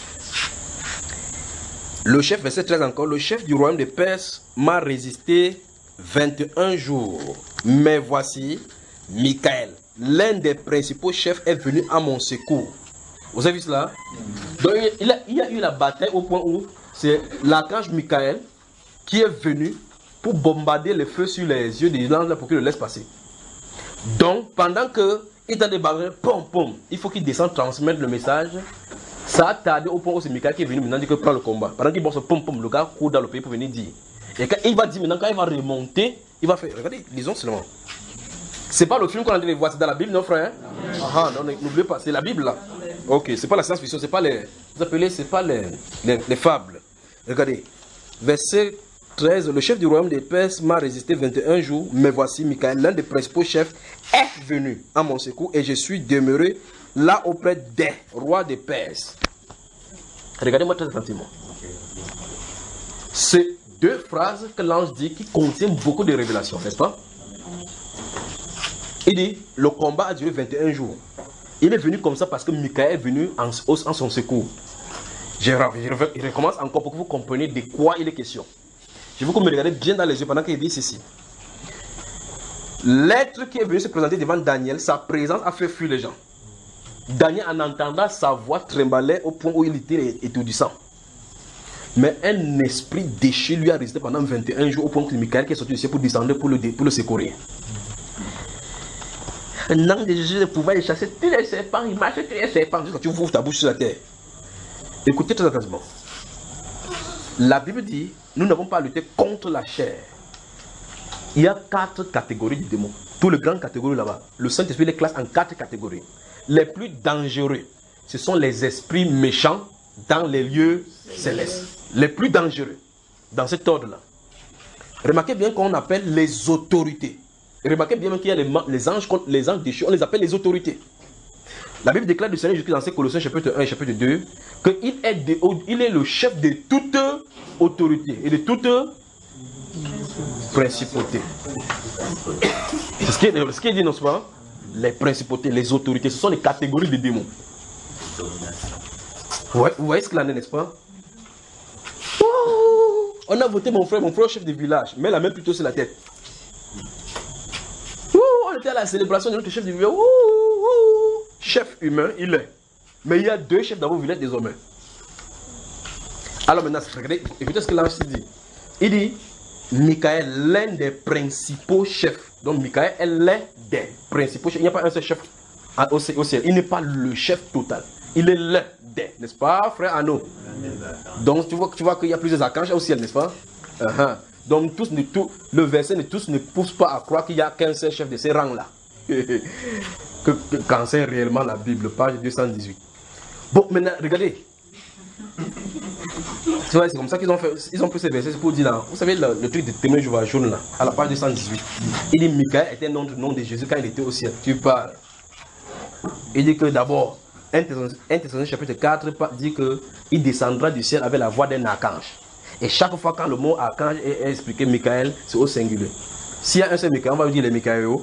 [SPEAKER 2] Le chef, verset treize encore, le chef du royaume de Perse m'a résisté vingt et un jours. Mais voici, Michael, l'un des principaux chefs, est venu à mon secours. Vous avez vu cela? Donc il, a, il y a eu la bataille au point où c'est l'archange Michael qui est venu pour bombarder les feux sur les yeux des langes pour qu'il le laisse passer. Donc pendant que il a des barrières, pom pom, il faut qu'il descende transmettre le message. Ça a tardé au point où c'est Michael qui est venu maintenant dire que prend le combat. Pendant qu'il bosse pom pom, le gars court dans le pays pour venir dire. Et quand il va dire maintenant, quand il va remonter, il va faire. Regardez, lisons seulement. C'est pas le film qu'on a dû voir, c'est dans la Bible, non frère? Ah non, n'oubliez pas, c'est la Bible là. Ok, c'est pas la science-fiction, c'est pas les... Vous appelez, c'est pas les, les, les fables. Regardez, verset treize, le chef du royaume des Perses m'a résisté vingt et un jours, mais voici Michael, l'un des principaux chefs, est venu à mon secours et je suis demeuré là auprès des rois des Perses. Regardez-moi très attentivement. C'est deux phrases que l'ange dit qui contiennent beaucoup de révélations, n'est-ce pas? Il dit, le combat a duré vingt et un jours. Il est venu comme ça parce que Michael est venu en, en son secours. Je, je recommence encore pour que vous compreniez de quoi il est question. Je veux que vous me regardez bien dans les yeux pendant qu'il dit ceci. L'être qui est venu se présenter devant Daniel, sa présence a fait fuir les gens. Daniel, en entendant sa voix, tremblait au point où il était étourdissant. Mais un esprit déchu lui a résisté pendant vingt et un jours au point que Michael qui est sorti du ciel pour descendre pour le, pour le secourir. Un ange de Jésus pouvait les chasser tous les serpents, il marche tous les serpents jusqu'à ce que tu ouvres ta bouche sur la terre. Écoutez très attentivement. La Bible dit, nous n'avons pas lutté contre la chair. Il y a quatre catégories de démons. Toutes les grandes catégories là-bas. Le Saint-Esprit les classe en quatre catégories. Les plus dangereux, ce sont les esprits méchants dans les lieux célestes. Les plus dangereux, dans cet ordre-là. Remarquez bien qu'on appelle les autorités. Remarquez bien qu'il y a les, les anges, les anges déchus, on les appelle les autorités. La Bible déclare du Seigneur Jésus dans Colossiens chapitre un et chapitre deux qu'il est, de, il est le chef de toute autorité et de toute principauté. C'est ce qu'il ce qui dit, non pas? Les principautés, les autorités, ce sont les catégories de démons. Ouais, vous voyez ce qu'il en est, n'est-ce pas? Oh, on a voté mon frère, mon frère chef de village, mais la main plutôt sur la tête. On était à la célébration de notre chef de village. Ouh, ouh. Chef humain, il est. Mais il y a deux chefs dans vos villages désormais. Alors maintenant, regardez, écoutez ce que l'ange dit. Il dit, Michael, l'un des principaux chefs. Donc Michael est l'un des principaux chefs. Il n'y a pas un seul chef au ciel. Il n'est pas le chef total. Il est l'un des, n'est-ce pas, frère Anno? Donc tu vois, tu vois qu'il y a plusieurs archanges au ciel, n'est-ce pas? Uh-huh. Donc tous, ne, tout, le verset ne tous ne pousse pas à croire qu'il n'y a qu'un seul chef de ces rangs-là. que, que, qu'enseigne réellement la Bible, page deux cent dix-huit. Bon, maintenant, regardez. Tu vois, c'est comme ça qu'ils ont fait. Ils ont pris ces versets pour dire là. Vous savez, le, le truc de témoin de Jéhovah jaune là, à la page deux cent dix-huit. Il dit Michael était nom, nom de Jésus quand il était au ciel. Tu parles. Il dit que d'abord, un Thessaloniciens chapitre quatre dit qu'il descendra du ciel avec la voix d'un archange. Et chaque fois quand le mot archange est expliqué, Michael, c'est au singulier. S'il y a un seul Michael, on va lui dire les Michaélos.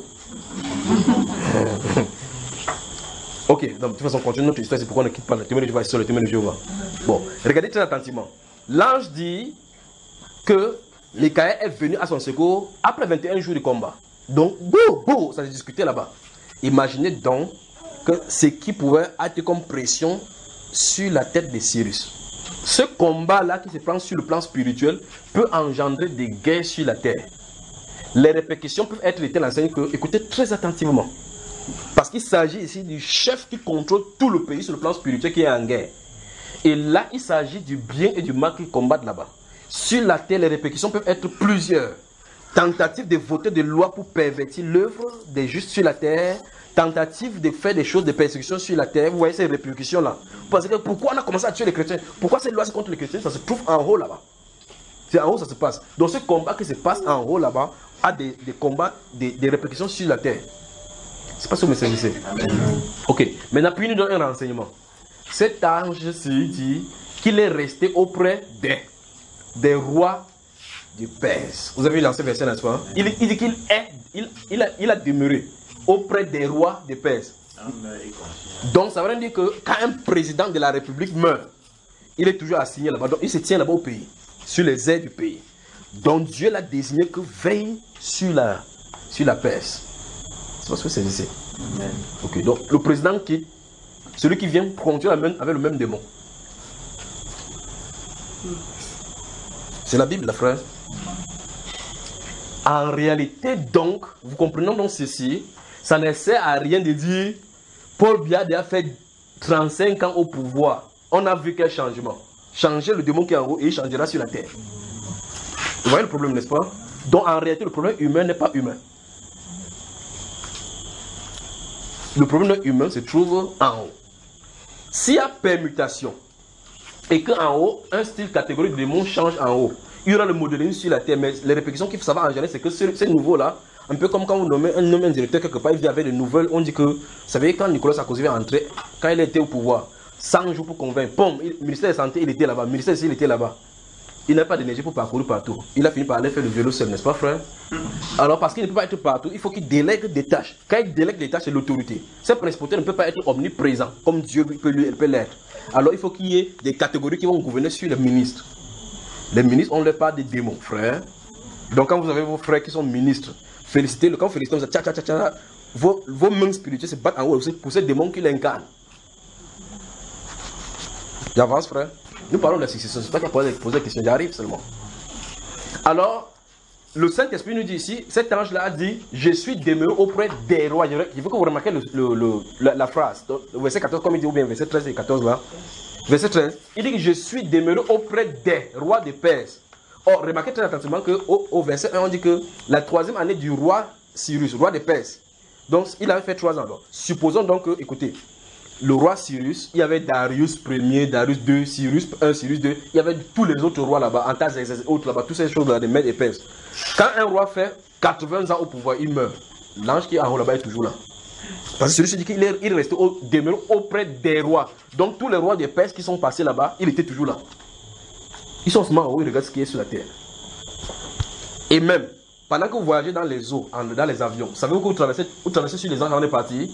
[SPEAKER 2] Ok, donc de toute façon, continue notre histoire, c'est pourquoi on ne quitte pas le témoin de Jéhovah sur le témoin de Jéhovah. Bon, regardez très attentivement. L'ange dit que Michael est venu à son secours après vingt et un jours de combat. Donc, bouh, bouh, ça s'est discuté là-bas. Imaginez donc que ce qui pouvait être comme pression sur la tête de Cyrus. Ce combat-là qui se prend sur le plan spirituel peut engendrer des guerres sur la terre. Les répercussions peuvent être telles enseignes que, écoutez très attentivement, parce qu'il s'agit ici du chef qui contrôle tout le pays sur le plan spirituel qui est en guerre. Et là, il s'agit du bien et du mal qui combattent là-bas. Sur la terre, les répercussions peuvent être plusieurs. Tentative de voter des lois pour pervertir l'œuvre des justes sur la terre. Tentative de faire des choses de persécution sur la terre. Vous voyez ces répercussions-là. Parce que pourquoi on a commencé à tuer les chrétiens? Pourquoi cette loi c'est contre les chrétiens? Ça se trouve en haut là-bas. C'est en haut ça se passe. Donc ce combat qui se passe en haut là-bas a des, des combats, des, des répercussions sur la terre. C'est pas ce que vous me saisissez. Ok. Maintenant, puis il nous donne un renseignement. Cet ange-ci dit qu'il est resté auprès des, des rois du Perse. Vous avez vu l'ancien verset, n'est-ce pas? Il, il dit qu'il est, il, il, a, il a demeuré auprès des rois des Perses. Donc ça veut dire que quand un président de la République meurt, il est toujours assigné là-bas. Donc il se tient là-bas au pays, sur les ailes du pays. Donc Dieu l'a désigné que veille sur la, sur la Perse. C'est parce que c'est ici. Ok, donc le président quitte, celui qui vient conduire la main avec le même démon. C'est la Bible, la frère. En réalité, donc, vous comprenez donc ceci, ça ne sert à rien de dire Paul Biya a fait trente-cinq ans au pouvoir. On a vu quel changement. Changer le démon qui est en haut et il changera sur la terre. Vous voyez le problème, n'est-ce pas? Donc en réalité, le problème humain n'est pas humain. Le problème humain se trouve en haut. s'il y a permutation, et qu'en haut, un style catégorique de démon change en haut, il y aura le modélisme sur la terre, mais les répercussions qu'il faut savoir en général, c'est que ce, ce nouveau-là, un peu comme quand vous nommez un, nommez un directeur quelque part, il vient avec des nouvelles, on dit que, vous savez, quand Nicolas Sarkozy est entré, quand il était au pouvoir, cent jours pour convaincre, pom, le ministère de la Santé, il était là-bas, le ministère de la Santé, il était là-bas. Il n'a pas d'énergie pour parcourir partout. Il a fini par aller faire le vélo seul, n'est-ce pas, frère? Alors, parce qu'il ne peut pas être partout, il faut qu'il délègue des tâches. Quand il délègue des tâches, c'est l'autorité. Ce principauté ne peut pas être omniprésent, comme Dieu peut l'être. Alors, il faut qu'il y ait des catégories qui vont gouverner sur les ministres. Les ministres, on ne leur parle des démons, frère. Donc, quand vous avez vos frères qui sont ministres, félicitez-le. Quand vous félicitez, vous dites, tcha, tcha, tcha, tcha, vos, vos mains spirituelles se battent en haut pour ces démons qui l'incarnent. J'avance, frère. Nous parlons de la succession, c'est pas qu'il a posé la question, j'arrive seulement. Alors, le Saint-Esprit nous dit ici, cet ange-là a dit, je suis demeuré auprès des rois. Il faut que vous remarquiez le, le, le, la, la phrase, le verset quatorze, comme il dit, ou bien verset treize et quatorze là. Verset treize, il dit que je suis demeuré auprès des rois de Perse. Or, remarquez très attentivement qu'au au verset un, on dit que la troisième année du roi Cyrus, roi de Perse. Donc, il avait fait trois ans. Donc. Supposons donc que, écoutez, le roi Cyrus, il y avait Darius premier, Darius deux, Cyrus un, Cyrus deux, il y avait tous les autres rois là-bas, Antazès et autres là-bas, toutes ces choses-là, des Mèdes et Perses. Quand un roi fait quatre-vingts ans au pouvoir, il meurt. L'ange qui est en haut là-bas est toujours là. Parce que celui-ci dit qu'il est, il restait au, demeuré auprès des rois. Donc tous les rois des Perses qui sont passés là-bas, il était toujours là. Ils sont seulement en haut, ils regardent ce qui est sur la terre. Et même, pendant que vous voyagez dans les eaux, dans les avions, savez-vous que vous traversez, vous traversez sur les anges avant de partir?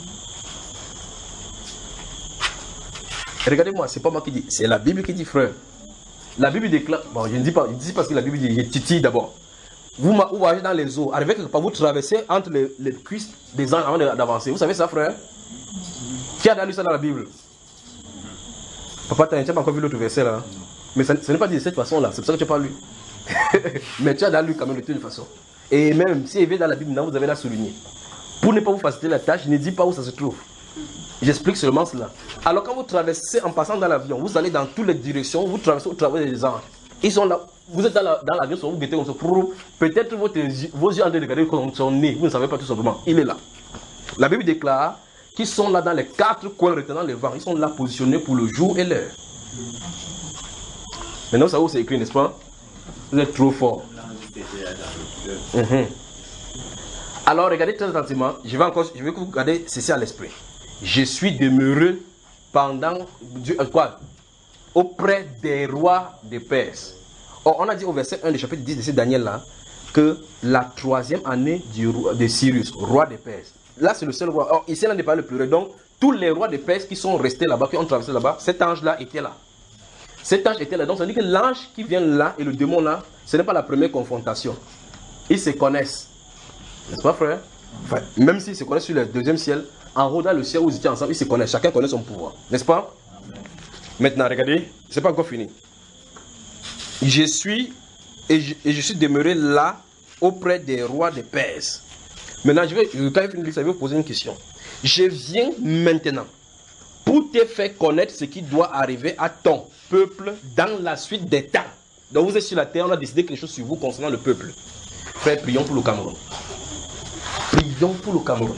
[SPEAKER 2] Regardez-moi, c'est pas moi qui dis, c'est la Bible qui dit, frère. La Bible déclare, bon, je ne dis pas, je dis pas ce que la Bible dit, je titille d'abord. Vous, vous voyagez dans les eaux, arrivez quelque part, vous traversez entre les, les cuisses des anges avant d'avancer. Vous savez ça, frère? Qui a lu ça dans la Bible? Papa, tu n'as pas encore vu l'autre verset là. Mais ça, ce n'est pas dit de cette façon là, c'est pour ça que tu n'as pas lu. Mais tu as lu quand même de toute façon. Et même si il est dans la Bible, vous avez la souligné. Pour ne pas vous faciliter la tâche, je ne dis pas où ça se trouve. J'explique seulement cela. Alors quand vous traversez en passant dans l'avion, vous allez dans toutes les directions, vous traversez au travers des anges. Ils sont là, vous êtes dans l'avion, la, vous guettez comme ça, peut-être vos yeux en train de regarder comme son nez, vous ne savez pas tout simplement, il est là. La Bible déclare qu'ils sont là dans les quatre coins retenant le vent, ils sont là positionnés pour le jour et l'heure. Maintenant, ça où c'est écrit, n'est-ce pas? Vous êtes trop fort. Mm-hmm. Alors regardez très attentivement, je vais encore, je vais vous garder ceci à l'esprit. Je suis demeuré pendant, quoi, auprès des rois de Perse. Or, on a dit au verset un du chapitre dix de ce Daniel-là, que la troisième année du roi, de Cyrus, roi de Perse. Là, c'est le seul roi. Or, ici, on n'est pas le plus vrai. Donc, tous les rois de Perse qui sont restés là-bas, qui ont traversé là-bas, cet ange-là était là. Cet ange était là. Donc, ça veut dire que l'ange qui vient là et le démon là, ce n'est pas la première confrontation. Ils se connaissent. N'est-ce pas, frère? Enfin, même s'ils se connaissent sur le deuxième ciel, en haut dans le ciel où ils étaient ensemble, ils se connaissent. Chacun connaît son pouvoir. N'est-ce pas? Maintenant, regardez, c'est pas encore fini. Je suis, et je, et je suis demeuré là, auprès des rois de Perse. Maintenant, je vais, quand je finis, je vais vous poser une question. Je viens maintenant pour te faire connaître ce qui doit arriver à ton peuple dans la suite des temps. Donc vous êtes sur la terre, on a décidé quelque chose sur vous concernant le peuple. Frère, prions pour le Cameroun. Prions pour le Cameroun.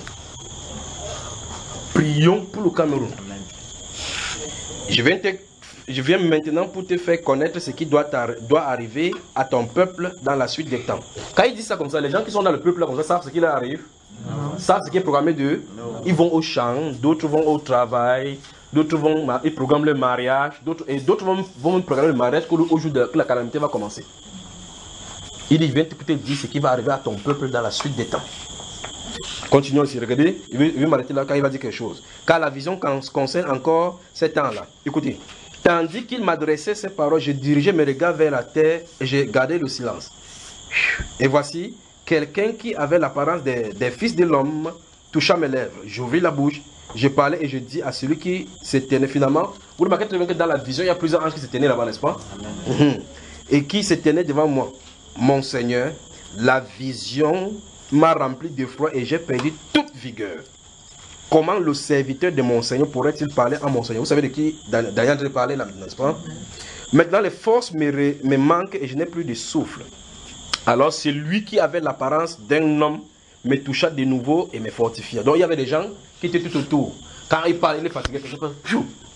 [SPEAKER 2] Prions pour le Cameroun. Je viens, te, je viens maintenant pour te faire connaître ce qui doit, doit arriver à ton peuple dans la suite des temps. Quand il dit ça comme ça, les gens qui sont dans le peuple là, comme ça savent ce qui leur arrive. Non. Savent ce qui est programmé d'eux. Ils vont au champ, d'autres vont au travail, d'autres vont, ils programment le mariage, d'autres, et d'autres vont, vont programmer le mariage au jour de, que la calamité va commencer. Il dit, viens te dire ce qui va arriver à ton peuple dans la suite des temps. Continuons ici, regardez, il veut, veut m'arrêter là quand il va dire quelque chose. Car la vision concerne encore ces temps-là. Écoutez, tandis qu'il m'adressait ces paroles, je dirigeais mes regards vers la terre et j'ai gardé le silence. Et voici, quelqu'un qui avait l'apparence des, des fils de l'homme toucha mes lèvres. J'ouvris la bouche, je parlais et je dis à celui qui se tenait finalement. Vous remarquez très bien que dans la vision, il y a plusieurs anges qui se tenaient là-bas, n'est-ce pas? Amen. Et qui se tenait devant moi. Mon Seigneur, la vision m'a rempli d'effroi et j'ai perdu toute vigueur. Comment le serviteur de mon Seigneur pourrait-il parler à mon Seigneur? Vous savez de qui Daniel a parlé là, n'est-ce pas? Maintenant, les forces me, re, me manquent et je n'ai plus de souffle. Alors, c'est lui qui avait l'apparence d'un homme me toucha de nouveau et me fortifia. Donc, il y avait des gens qui étaient tout autour. Quand il parlait, il est fatigué,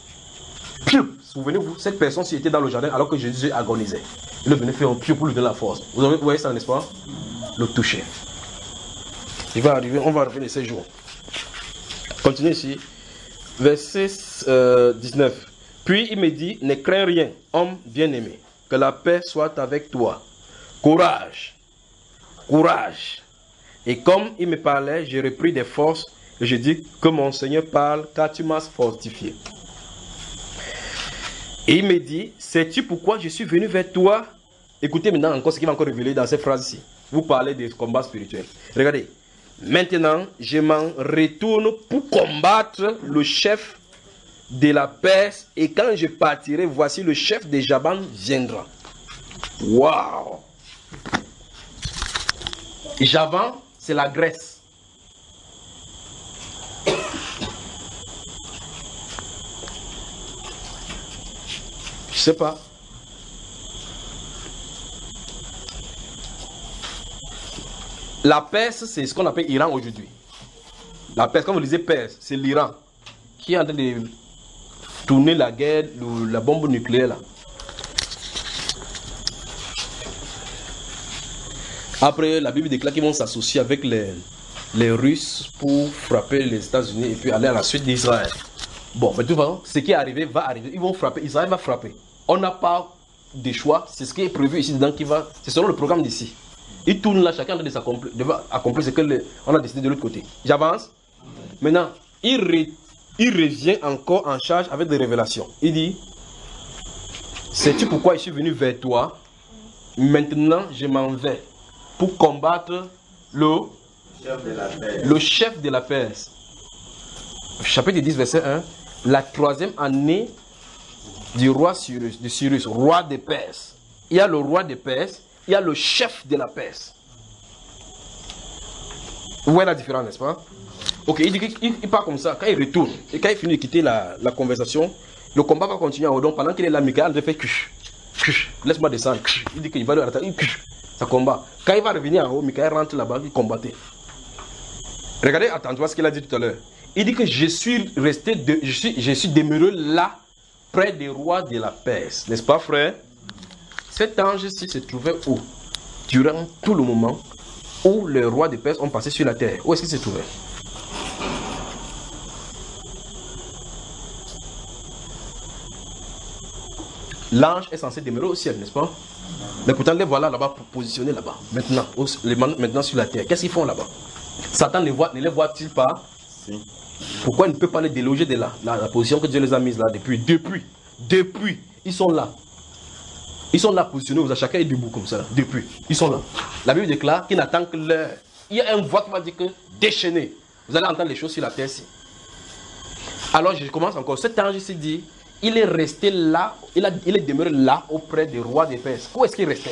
[SPEAKER 2] Piou. Souvenez-vous, cette personne-ci était dans le jardin alors que Jésus agonisait. Il est venu faire un piou pour lui donner la force. Vous, avez, vous voyez ça, n'est-ce pas? Le toucher. Il va arriver, on va revenir ces jours. Continuez ici. Verset euh, dix-neuf. Puis il me dit, ne crains rien, homme bien-aimé, que la paix soit avec toi. Courage, courage. Et comme il me parlait, j'ai repris des forces et je dis que mon Seigneur parle car tu m'as fortifié. Et il me dit, sais-tu pourquoi je suis venu vers toi? Écoutez maintenant encore ce qu'il va encore révéler dans ces phrases-ci. Vous parlez des combats spirituels. Regardez. Maintenant, je m'en retourne pour combattre le chef de la Perse. Et quand je partirai, voici le chef de Javan viendra. Waouh! Javan, c'est la Grèce. Je sais pas. La Perse, c'est ce qu'on appelle Iran aujourd'hui. La Perse, comme vous disiez Perse, c'est l'Iran qui est en train de tourner la guerre, le, la bombe nucléaire là. Après, la Bible déclare qu'ils vont s'associer avec les, les Russes pour frapper les États-Unis et puis aller à la suite d'Israël. Bon, mais tout va, ce qui est arrivé va arriver. Ils vont frapper, Israël va frapper. On n'a pas de choix, c'est ce qui est prévu ici dedans qui va, c'est selon le programme d'ici. Ils tournent là, chacun doit accomplir, accomplir ce qu'on a décidé de l'autre côté. J'avance. Maintenant, il, re, il revient encore en charge avec des révélations. Il dit, sais-tu pourquoi je suis venu vers toi? Maintenant, je m'en vais pour combattre le chef de la Perse. Le chef de la Perse. Chapitre dix, verset un. La troisième année du roi Cyrus, de Cyrus, roi des Perses. Il y a le roi des Perses. Il y a le chef de la Perse. Vous voyez la différence, n'est-ce pas? Ok, il dit qu'il il part comme ça. Quand il retourne, et quand il finit de quitter la, la conversation, le combat va continuer en haut. Donc pendant qu'il est là, Michael fait kush, kush, laisse-moi descendre. Kush. Il dit qu'il va le rater, ça combat. Quand il va revenir en haut, Michael rentre là-bas, il combattait. Regardez, attends-toi ce qu'il a dit tout à l'heure. Il dit que je suis resté, de, je suis, je suis demeuré là, près des rois de la Perse. N'est-ce pas, frère? Cet ange-ci se trouvait où? Durant tout le moment où les rois de Perse ont passé sur la terre. Où est-ce qu'il se trouvait? L'ange est censé demeurer au ciel, n'est-ce pas? Mais pourtant, les voilà là-bas, positionnés là-bas. Maintenant, au, les, maintenant sur la terre. Qu'est-ce qu'ils font là-bas? Satan ne, voit, ne les voit-il pas? Si. Pourquoi il ne peut pas les déloger de là, la, la position que Dieu les a mise là depuis? Depuis, depuis, ils sont là. Ils sont là positionnés, vous avez chacun est debout comme ça, depuis. Ils sont là. La Bible déclare qu'il n'attend que l'heure. Il y a une voix qui va dire que déchaîner. Vous allez entendre les choses sur la terre ici. Alors je commence encore. Cet ange ici dit, il est resté là, il, a, il est demeuré là auprès des rois des Perses. Où est-ce qu'il restait?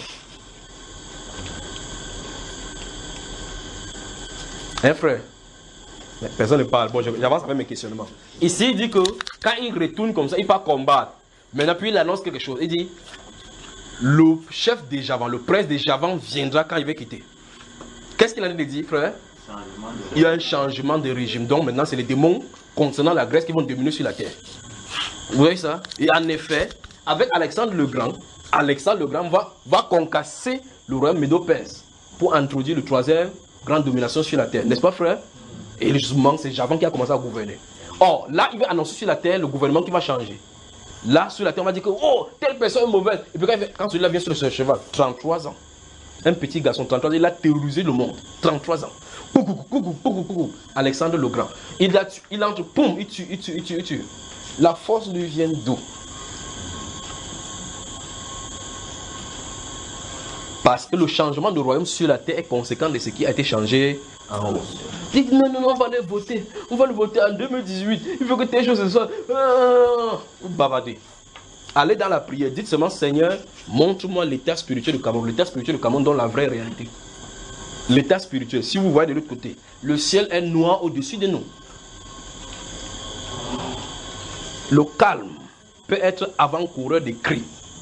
[SPEAKER 2] Hein frère? Mais personne ne parle. Bon, j'avance avec mes questionnements. Ici, il dit que quand il retourne comme ça, il va combattre. Maintenant, puis il annonce quelque chose. Il dit, le chef de Javan, le prince de Javan viendra quand il va quitter. Qu'est-ce qu'il a dit, frère? Il y a un changement de régime. Donc maintenant, c'est les démons concernant la Grèce qui vont dominer sur la terre. Vous voyez ça? Et en effet, avec Alexandre le Grand, Alexandre le Grand va, va concasser le royaume médo-perse pour introduire le troisième grande domination sur la terre. N'est-ce pas, frère? Et justement, c'est Javan qui a commencé à gouverner. Or, là, il va annoncer sur la terre le gouvernement qui va changer. Là, sur la terre, on va dire que oh, telle personne est mauvaise. Et puis quand celui-là vient sur ce cheval, trente-trois ans. Un petit garçon, trente-trois ans, il a terrorisé le monde. trente-trois ans. Coucou, coucou, coucou, coucou. Alexandre le Grand. Il, a, il entre, poum, il tue, il tue, il tue, il tue. La force lui vient d'où? Parce que le changement de royaume sur la terre est conséquent de ce qui a été changé en haut. Dites non, non, non, on va le voter. On va le voter en deux mille dix-huit. Il faut que telle chose se soit. Ah, vous bavardez. Allez dans la prière. Dites seulement, Seigneur, montre-moi l'état spirituel du Cameroun. L'état spirituel du Cameroun dans la vraie réalité. L'état spirituel. Si vous voyez de l'autre côté, le ciel est noir au-dessus de nous. Le calme peut être avant-coureur des cris.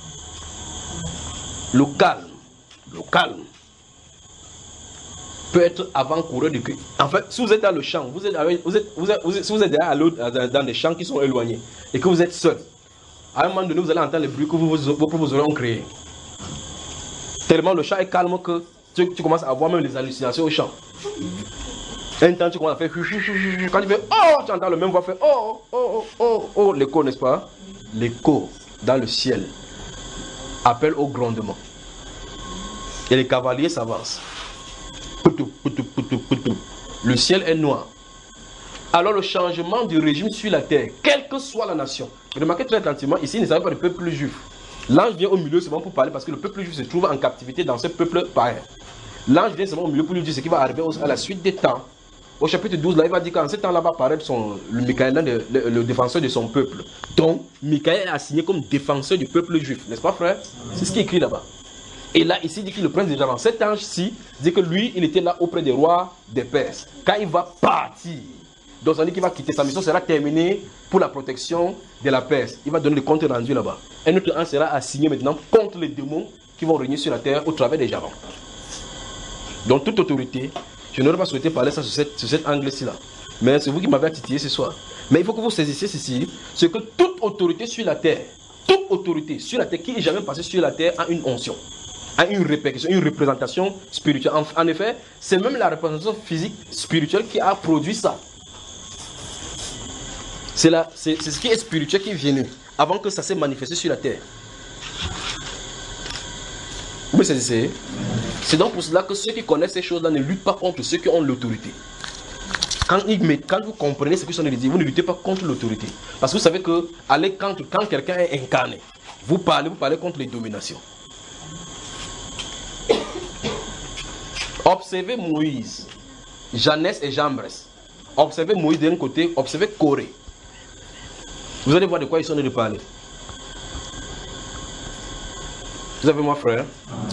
[SPEAKER 2] Le calme, le calme peut être avant-coureur des cris. En fait, si vous êtes dans le champ, vous êtes, vous êtes, vous êtes, vous êtes, si vous êtes dans des champs qui sont éloignés et que vous êtes seul, À un moment donné, vous allez entendre les bruits que vous, vos, vos propres oreilles ont créés. Tellement le chant est calme que tu, tu commences à voir même les hallucinations au chant. Un temps, tu commences à faire... Quand tu fais oh, tu entends le même voix faire oh, oh, oh, oh, oh, l'écho, n'est-ce pas? L'écho dans le ciel appelle au grondement. Et les cavaliers s'avancent. Le ciel est noir. Alors le changement du régime sur la terre, quelle que soit la nation. Remarquez très attentivement, ici il ne s'agit pas du peuple juif. L'ange vient au milieu seulement pour parler parce que le peuple juif se trouve en captivité dans ce peuple païen. L'ange vient seulement au milieu pour lui dire ce qui va arriver à la suite des temps. Au chapitre douze, là, il va dire qu'en ce temps-là va apparaître son, le Michael, le, le, le défenseur de son peuple. Donc, Michael est assigné comme défenseur du peuple juif. N'est-ce pas, frère? C'est ce qui est écrit là-bas. Et là, ici, il dit qu'il le prince déjà. Cet ange-ci dit que lui, il était là auprès des rois des Perses. Quand il va partir, donc ça dit qu'il va quitter, sa mission sera terminée pour la protection de la Perse. Il va donner le compte rendu là-bas. Un autre ange sera assigné maintenant contre les démons qui vont régner sur la terre au travers des javans. Donc, toute autorité, je n'aurais pas souhaité parler ça sur, cette, sur cet angle-ci là. Mais c'est vous qui m'avez titillé ce soir. Mais il faut que vous saisissiez ceci, c'est que toute autorité sur la terre, toute autorité sur la terre qui est jamais passée sur la terre a une onction, a une répercussion, une représentation spirituelle. En, en effet, c'est même la représentation physique spirituelle qui a produit ça. C'est ce qui est spirituel qui est venu avant que ça s'est manifesté sur la terre. Vous saisissez? C'est donc pour cela que ceux qui connaissent ces choses-là ne luttent pas contre ceux qui ont l'autorité. Quand, quand vous comprenez ce que sont les dire, vous ne luttez pas contre l'autorité. Parce que vous savez que allez, quand, quand quelqu'un est incarné, vous parlez, vous parlez contre les dominations. Observez Moïse, Jeannès et Jambres. Observez Moïse d'un côté, observez Corée. Vous allez voir de quoi ils sont en train de parler. Vous avez moi, frère?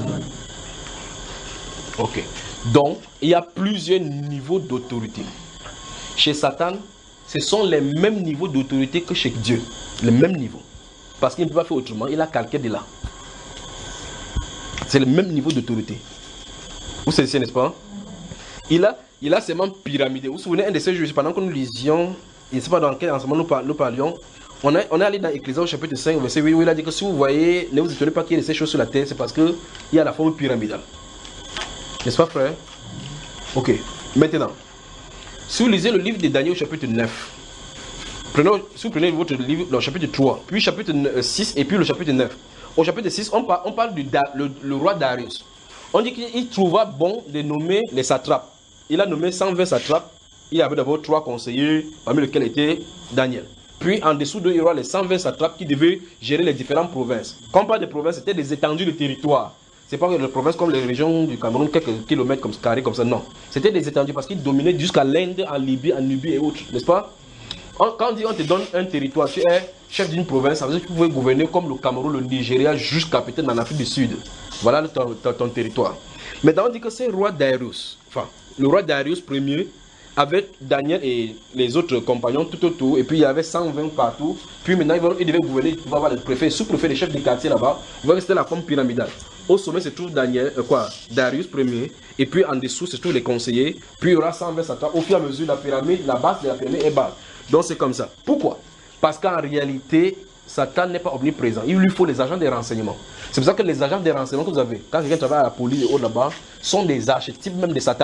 [SPEAKER 2] Ok. Donc, il y a plusieurs niveaux d'autorité. Chez Satan, ce sont les mêmes niveaux d'autorité que chez Dieu. Les mêmes niveaux. Parce qu'il ne peut pas faire autrement. Il a calqué de là. C'est le même niveau d'autorité. Vous savez, n'est-ce pas? Il a, il a seulement pyramidé. Vous vous souvenez, un de ces jours, pendant que nous lisions, je ne sais pas dans quel enseignement nous, par, nous parlions, on, a, on est allé dans Ecclésiaste au chapitre cinq, verset huit, où il a dit que si vous voyez, ne vous étonnez pas qu'il y ait de ces choses sur la terre, c'est parce qu'il y a la forme pyramidale. N'est-ce pas, frère? Ok. Maintenant, si vous lisez le livre de Daniel au chapitre neuf, prenez, si vous prenez votre livre, le chapitre trois, puis le chapitre six et puis le chapitre neuf. Au chapitre six, on parle, on parle du le, le roi Darius. On dit qu'il trouva bon de nommer les satrapes. Il a nommé cent vingt satrapes. Il y avait d'abord trois conseillers, parmi lesquels était Daniel. Puis en dessous d'eux, il y aura les cent vingt satrapes qui devaient gérer les différentes provinces. Quand on parle de provinces, c'était des étendues de territoire. Ce n'est pas les provinces comme les régions du Cameroun, quelques kilomètres comme carrés comme ça, non. C'était des étendues parce qu'ils dominaient jusqu'à l'Inde, en Libye, en Nubie et autres, n'est-ce pas? Quand on dit on te donne un territoire, tu es chef d'une province, ça veut dire que tu pouvais gouverner comme le Cameroun, le Nigeria, jusqu'à peut-être en Afrique du Sud. Voilà ton, ton, ton territoire. Maintenant, on dit que c'est le roi Darius, enfin, le roi Darius premier, avec Daniel et les autres compagnons tout autour, et puis il y avait cent vingt partout. Puis maintenant, il devait gouverner, il pouvait avoir les préfets, sous-préfets, les chefs des quartiers là-bas. Vous voyez que c'était la forme pyramidale. Au sommet se trouve Daniel, euh, quoi, Darius premier, et puis en dessous se trouvent les conseillers, puis il y aura cent vingt satrapes. Au fur et à mesure, la pyramide, la base de la pyramide est basse. Donc c'est comme ça. Pourquoi? Parce qu'en réalité, Satan n'est pas omniprésent. Il lui faut les agents des renseignements. C'est pour ça que les agents des renseignements que vous avez, quand quelqu'un travaille à la police et autres là-bas, sont des archétypes même de Satan.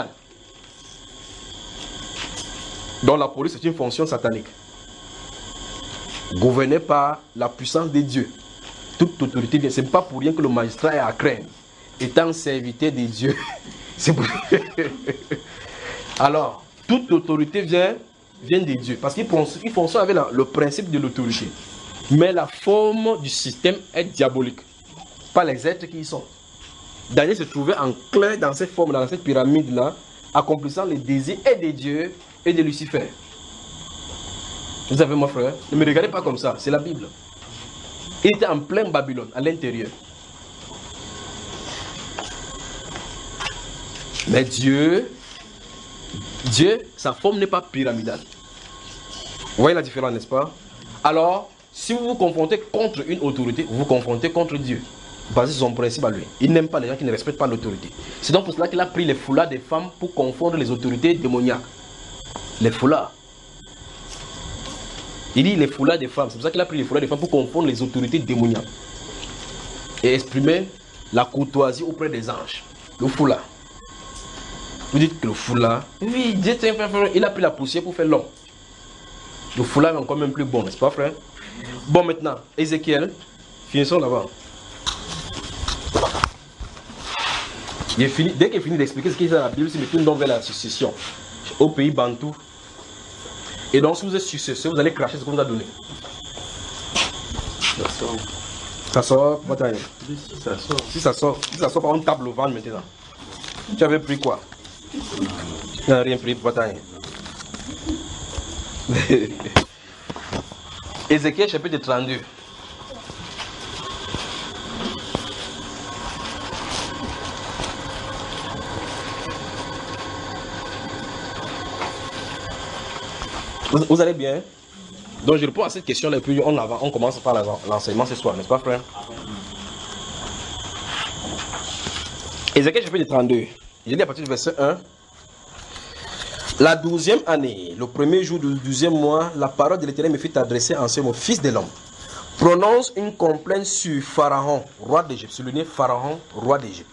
[SPEAKER 2] Donc la police, c'est une fonction satanique. Gouvernée par la puissance des dieux. Toute autorité vient. Ce n'est pas pour rien que le magistrat est à craindre. Étant serviteur des dieux. C'est pour... Alors, toute autorité vient, vient des dieux. Parce qu'ils fonctionnent avec la, le principe de l'autorité. Mais la forme du système est diabolique. Pas les êtres qui y sont. Daniel se trouvait en clair dans cette forme, dans cette pyramide-là, accomplissant les désirs et des dieux et de Lucifer. Vous avez mon frère? Ne me regardez pas comme ça, c'est la Bible. Il était en plein Babylone, à l'intérieur. Mais Dieu, Dieu, sa forme n'est pas pyramidale. Vous voyez la différence, n'est-ce pas? Alors, si vous vous confrontez contre une autorité, vous vous confrontez contre Dieu. Basé sur son principe à lui. Il n'aime pas les gens qui ne respectent pas l'autorité. C'est donc pour cela qu'il a pris les foulards des femmes pour confondre les autorités démoniaques. Les foulards. Il dit les foulards des femmes. C'est pour ça qu'il a pris les foulards des femmes pour confondre les autorités démoniaques. Et exprimer la courtoisie auprès des anges. Le foulard. Vous dites que le foulard, oui, Dieu tient un frère, il a pris la poussière pour faire l'homme. Le foulard est encore même plus bon, n'est-ce pas, frère? Bon, maintenant, Ézéchiel, finissons là-bas. Il fini, dès qu'il finit d'expliquer ce qu'il y a dans la Bible, il me tourne donc vers la succession au pays Bantou. Et donc, si vous êtes successeur, vous allez cracher ce qu'on vous a donné. Ça sort, bataille. Si ça sort, si ça sort, si ça sort par une table au ventre maintenant. Tu avais pris quoi? Tu n'as rien pris, bataille. Ézéchiel chapitre trente-deux. Vous, vous allez bien? Donc je réponds à cette question-là et puis on, avance, on commence par l'enseignement ce soir, n'est-ce pas, frère? Ézéchiel chapitre trente-deux. J'ai dit à partir du verset un. La douzième année, le premier jour du douzième mois, la parole de l'Éternel me fit adresser en ce mot: Fils de l'homme, prononce une complainte sur Pharaon, roi d'Égypte. Sur le nez Pharaon, roi d'Égypte.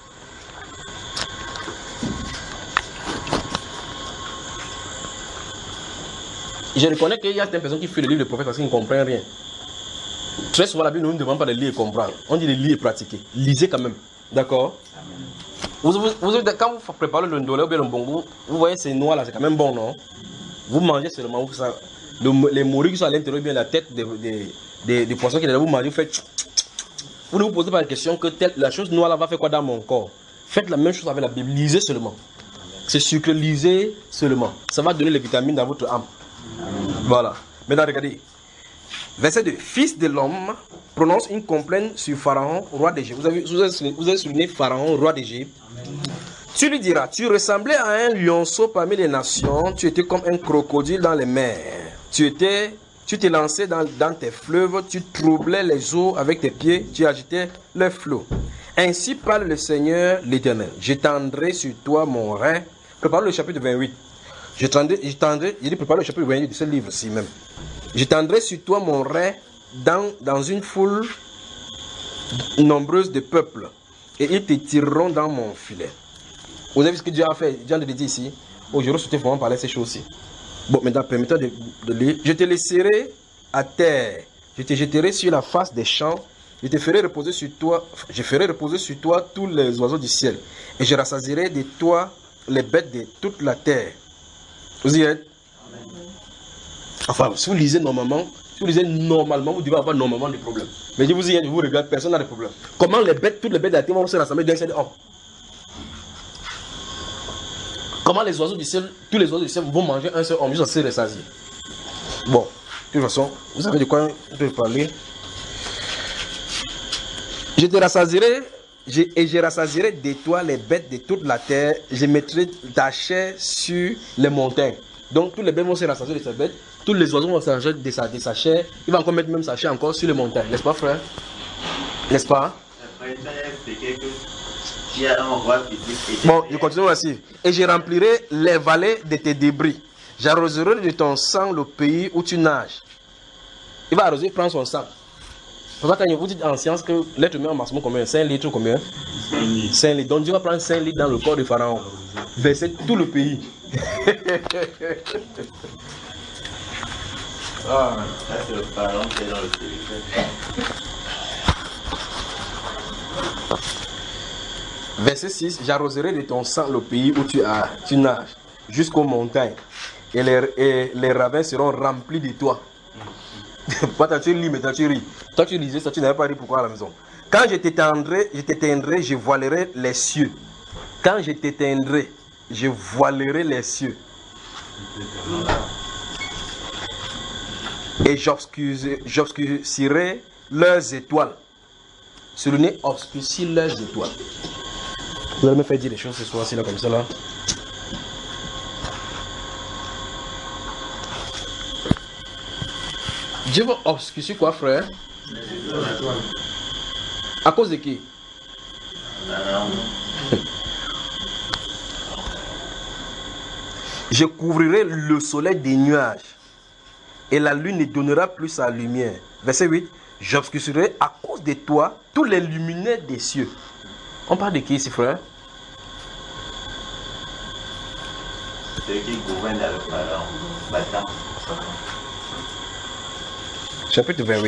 [SPEAKER 2] Je reconnais qu'il y a des personnes qui font le livre de prophète parce qu'ils ne comprennent rien. Très souvent, la Bible ne nous demande pas de lire et comprendre. On dit de lire et pratiquer. Lisez quand même. D'accord? Vous, vous, vous, quand vous préparez le ndolé ou bien le bongo, vous voyez ces noix là, c'est quand même bon, non? Vous mangez seulement, vous, ça, le, les morilles qui sont à l'intérieur, bien la tête des, des, des, des poissons qui sont là, vous mangez, vous faites. Vous ne vous posez pas la question que telle, la chose noire là va faire quoi dans mon corps. Faites la même chose avec la Bible, lisez seulement. C'est sucré, lisez seulement. Ça va donner les vitamines dans votre âme. Voilà. Maintenant, regardez. Verset deux. Fils de l'homme, prononce une complainte sur Pharaon, roi d'Égypte. Vous avez, vous avez, vous avez souligné Pharaon, roi d'Égypte. Tu lui diras, tu ressemblais à un lionceau parmi les nations, tu étais comme un crocodile dans les mers. Tu étais, tu t'es lancé dans, dans tes fleuves, tu troublais les eaux avec tes pieds, tu agitais leurs flots. Ainsi parle le Seigneur l'Éternel. J'étendrai sur toi mon rein. Prépare le chapitre vingt-huit. J'étendrai, j'étendrai, il dit prépare le chapitre vingt-huit de ce livre-ci même. J'étendrai sur toi mon rein dans, dans une foule nombreuse de peuples, et ils te tireront dans mon filet. Vous avez vu ce que Dieu a fait? Dieu a dit ici. Aujourd'hui, je souhaitais vraiment parler de ces choses-ci. Bon, maintenant, permettez-moi de, de lire. Je te laisserai à terre, je te jetterai sur la face des champs, je te ferai reposer sur toi, je ferai reposer sur toi tous les oiseaux du ciel, et je rassasierai de toi les bêtes de toute la terre. Vous y êtes? Enfin, si vous lisez normalement, si vous lisez normalement, vous devez avoir normalement des problèmes. Mais si vous y êtes, vous regardez, personne n'a de problème. Comment les bêtes, toutes les bêtes de la terre vont se rassembler d'un seul homme? Comment les oiseaux du ciel, tous les oiseaux du ciel vont manger un seul homme juste à se rassasier? Bon, de toute façon, vous savez de quoi je peux parler. Je te rassasierai, je, et je rassasierai de toi les bêtes de toute la terre. Je mettrai ta chair sur les montagnes. Donc tous les bêtes vont se rassasier de ces bêtes. Tous les oiseaux vont se rassasier de sa, de sa chair. Il va encore mettre même sa chair encore sur les montagnes. N'est-ce pas, frère? N'est-ce pas? Bon, je continue ainsi. Et je remplirai les vallées de tes débris. J'arroserai de ton sang le pays où tu nages. Il va arroser, prendre son sang. Vous dites en science que l'être humain en maximum combien? cinq litres combien? cinq litres. Donc Dieu va prendre cinq litres dans le corps de Pharaon. Verser tout le pays.
[SPEAKER 1] Ah, ça c'est le Pharaon qui est dans le pays.
[SPEAKER 2] Verset six. J'arroserai de ton sang le pays où tu, as, tu nages, jusqu'aux montagnes, et les, et les ravins seront remplis de toi. Toi, tu lis, mais toi, tu ris. Toi, tu lisais ça, tu n'avais pas ri pourquoi à la maison. Quand je t'éteindrai, je t'éteindrai, je voilerai les cieux. Quand je t'éteindrai, je voilerai les cieux. Et j'obscurcirai leurs étoiles. Sur le nez, obscurcir leurs étoiles. Vous allez me faire dire des choses ce soir-ci, là, comme ça, là. Dieu va obscurcir quoi, frère? À cause de qui? Je couvrirai le soleil des nuages et la lune ne donnera plus sa lumière. Verset huit. J'obscurcirai à cause de toi tous les luminaires des cieux. On parle de qui ici, frère?
[SPEAKER 1] Celui qui gouverne avec Pharaon, battant.
[SPEAKER 2] Chapitre vingt-huit.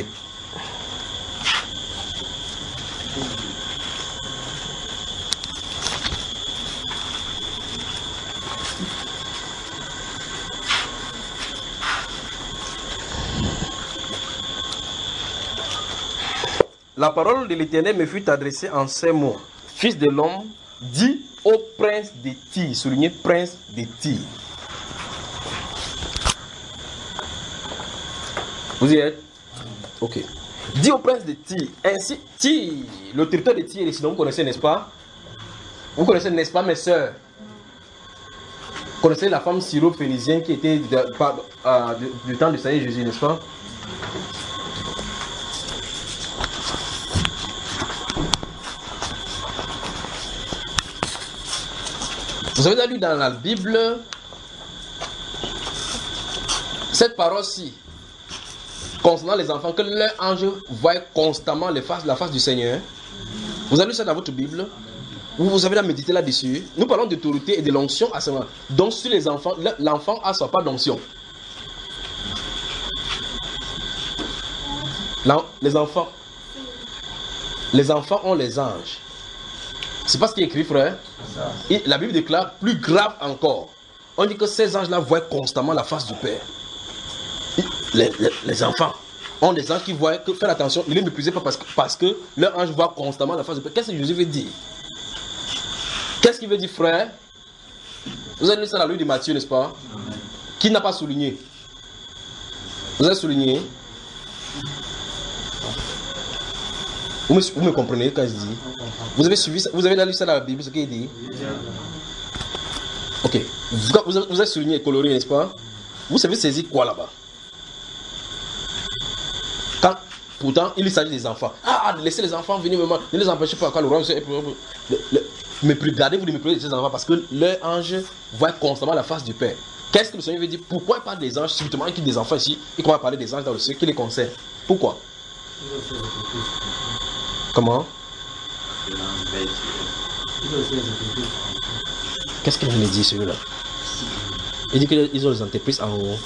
[SPEAKER 2] La parole de l'Éternel me fut adressée en ces mots. Fils de l'homme, dis au prince de Tyr, soulignez prince de Tyr. Vous y êtes? Ok. Dis au prince de Tyr, ainsi, Tyr, le territoire de Tyr et Sidon, vous connaissez, n'est-ce pas? Vous connaissez, n'est-ce pas, mes sœurs? Vous connaissez la femme syro-phénicienne qui était de, de, euh, du, du temps du Seigneur Jésus, n'est-ce pas? Vous avez lu dans la Bible cette parole-ci concernant les enfants que leur ange voit constamment les faces, la face du Seigneur. Vous avez lu ça dans votre Bible? Vous, vous avez la méditer là-dessus. Nous parlons d'autorité et de l'onction à ce moment. Donc sur les enfants, l'enfant a sa part d'onction. Les enfants, les enfants ont les anges. C'est pas ce qui est écrit, frère. Et la Bible déclare plus grave encore. On dit que ces anges-là voient constamment la face du Père. Les, les, les enfants ont des anges qui voient que, faites attention, ne les méprisez pas parce que, parce que leur ange voit constamment la face du Père. Qu'est-ce que Jésus veut dire? Qu'est-ce qu'il veut dire, frère? Vous avez lu ça dans la Bible de Matthieu, n'est-ce pas? Qui n'a pas souligné? Vous avez souligné? Vous me, vous me comprenez quand je dis? Vous avez suivi ça, vous avez lu ça dans la Bible, ce qu'il dit? Ok. Vous, vous, avez, vous avez souligné et coloré, n'est-ce pas? Vous savez saisir quoi là-bas? Quand, pourtant, il s'agit des enfants. Ah, laissez les enfants venir, maman. Ne les empêchez pas quand le roi... Mais regardez-vous de mépriser ces enfants parce que leur ange voit constamment la face du Père. Qu'est-ce que le Seigneur veut dire? Pourquoi il parle des anges, subitement, il quitte des enfants ici, il commence à parler des anges dans le ciel qui les concerne? Pourquoi? Comment? Qu'est-ce qu'il me dit celui-là? Il dit qu'ils ont les entreprises en haut.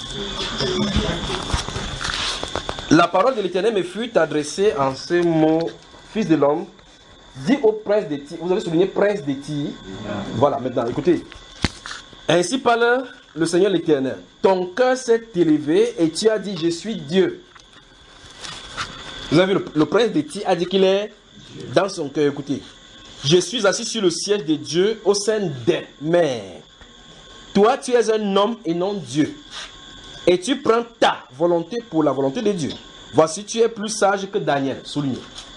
[SPEAKER 2] La parole de l'Éternel me fut adressée en ces mots. Fils de l'homme, dis au prince de Tyr. Vous avez souligné prince de Tyr. Voilà, maintenant, écoutez. Ainsi parle le Seigneur l'Éternel. Ton cœur s'est élevé et tu as dit, je suis Dieu. Vous avez vu, le, le prince de Tyr a dit qu'il est dans son cœur. Écoutez. Je suis assis sur le siège de Dieu au sein des mers. Toi, tu es un homme et non Dieu. Et tu prends ta volonté pour la volonté de Dieu. Voici, tu es plus sage que Daniel. Souligne.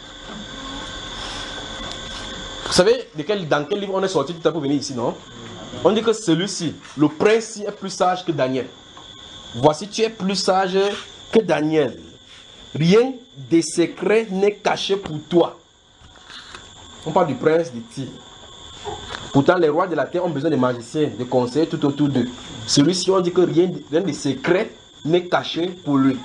[SPEAKER 2] Vous savez de quel, dans quel livre on est sorti tout à l'heure pour venir ici, non? On dit que celui-ci, le prince, est plus sage que Daniel. Voici, tu es plus sage que Daniel. Rien de secret n'est caché pour toi. On parle du prince de Tyr. Pourtant, les rois de la terre ont besoin de magiciens, de conseillers tout autour d'eux. Celui-ci, on dit que rien, rien de secret n'est caché pour lui.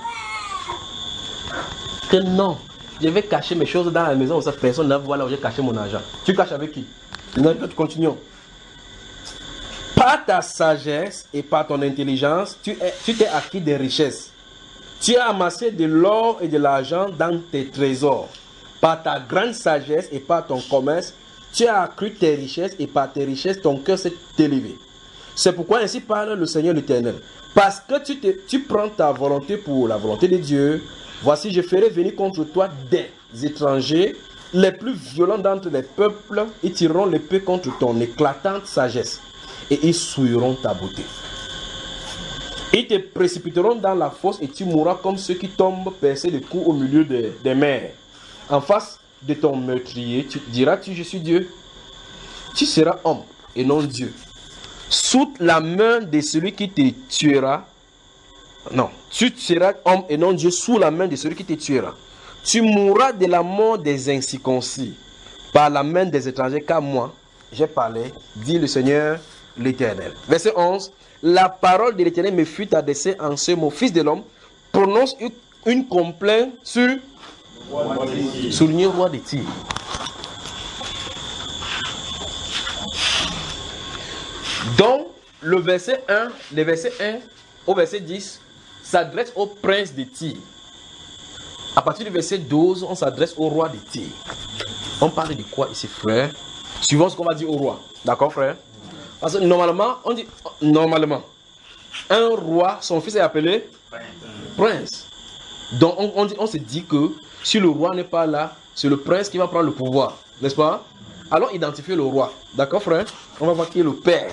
[SPEAKER 2] Que non, je vais cacher mes choses dans la maison où cette personne ne voit là où j'ai caché mon argent. Tu caches avec qui? Non, continuons. Par ta sagesse et par ton intelligence, tu es, tu t'es acquis des richesses. Tu as amassé de l'or et de l'argent dans tes trésors. Par ta grande sagesse et par ton commerce, tu as accru tes richesses et par tes richesses, ton cœur s'est élevé. C'est pourquoi ainsi parle le Seigneur l'Éternel. Parce que tu, te, tu prends ta volonté pour la volonté de Dieu, voici je ferai venir contre toi des étrangers, les plus violents d'entre les peuples, ils tireront l'épée contre ton éclatante sagesse et ils souilleront ta beauté. Ils te précipiteront dans la fosse et tu mourras comme ceux qui tombent percés de coups au milieu des, des mers. En face de ton meurtrier, tu diras-tu, je suis Dieu. Tu seras homme et non Dieu. Sous la main de celui qui te tuera. Non, tu seras homme et non Dieu sous la main de celui qui te tuera. Tu mourras de la mort des incirconcis, par la main des étrangers, car moi, j'ai parlé, dit le Seigneur l'Éternel. Verset onze. La parole de l'Éternel me fut adressée en ce mot. Fils de l'homme, prononce une, une complainte sur, souligner roi de Tyr. Donc, le verset un, le verset un au verset dix s'adresse au prince de Tyr. À partir du verset douze, on s'adresse au roi de Tyr. On parle de quoi ici, frère? Suivant ce qu'on va dire au roi. D'accord, frère? Parce que normalement, on dit, normalement, un roi, son fils est appelé prince. Donc, on, on, dit, on se dit que si le roi n'est pas là, c'est le prince qui va prendre le pouvoir. N'est-ce pas? Allons identifier le roi. D'accord, frère? On va voir qui est le père.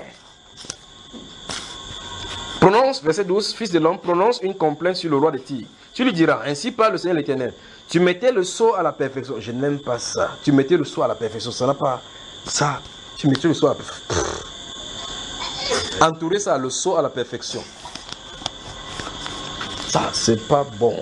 [SPEAKER 2] Prononce, verset douze, fils de l'homme, prononce une complainte sur le roi de Tyr. Tu lui diras, ainsi parle le Seigneur l'Éternel. Tu mettais le sceau à la perfection. Je n'aime pas ça. Tu mettais le sceau à la perfection. Ça n'a pas... Ça, tu mettais le sceau à la perfection. Entourer ça, le sceau à la perfection. Ça, c'est pas bon.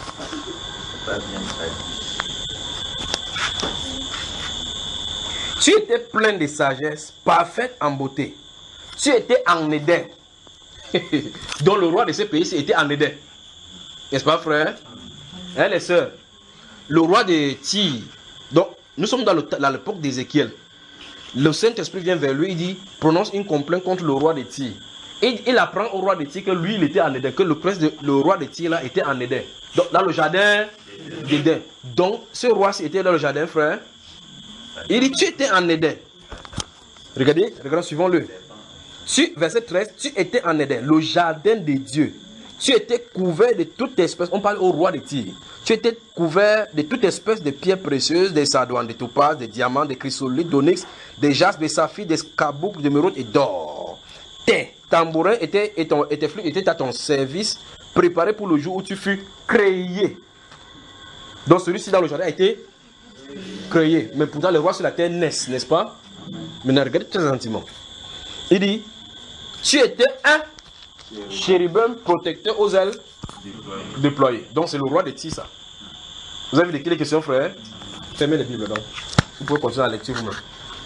[SPEAKER 2] Tu étais plein de sagesse, parfaite en beauté. Tu étais en Éden. Donc le roi de ce pays était en Éden. N'est-ce pas, frère? Hein, les sœurs? Le roi de Tyr. Donc, nous sommes dans l'époque d'Ézéchiel. Le Saint-Esprit vient vers lui, il dit, prononce une complainte contre le roi de Tyr. Et il apprend au roi de Tyr que lui, il était en Éden, que le prince, de, le roi de Tyr là, était en Éden. Donc, dans le jardin d'Éden. Donc, ce roi était dans le jardin, frère. Il dit, tu étais en Éden. Regardez, regardez, suivons-le. Tu, verset treize, tu étais en Éden, le jardin de Dieu. Tu étais couvert de toute espèce, on parle au roi de Tyr. Tu étais couvert de toute espèce de pierres précieuses, des sardoines, des topazes, des diamants, des chrysolites, d'onyx, des jastres, des saphirs, des scarboucles, d'émeraudes et d'or. Tes tambourins étaient, et ton, et tes flûtes étaient à ton service, préparés pour le jour où tu fus créé. Donc celui-ci dans le jardin a été créé. Mais pourtant le roi sur la terre naît, n'est-ce pas? Maintenant regardez très gentiment. Il dit, tu étais un chérubin protecteur aux ailes déployées. Donc c'est le roi de Tyr, ça. Vous avez des questions, frère? Fermez les Bibles, donc. Vous pouvez continuer la lecture vous-même.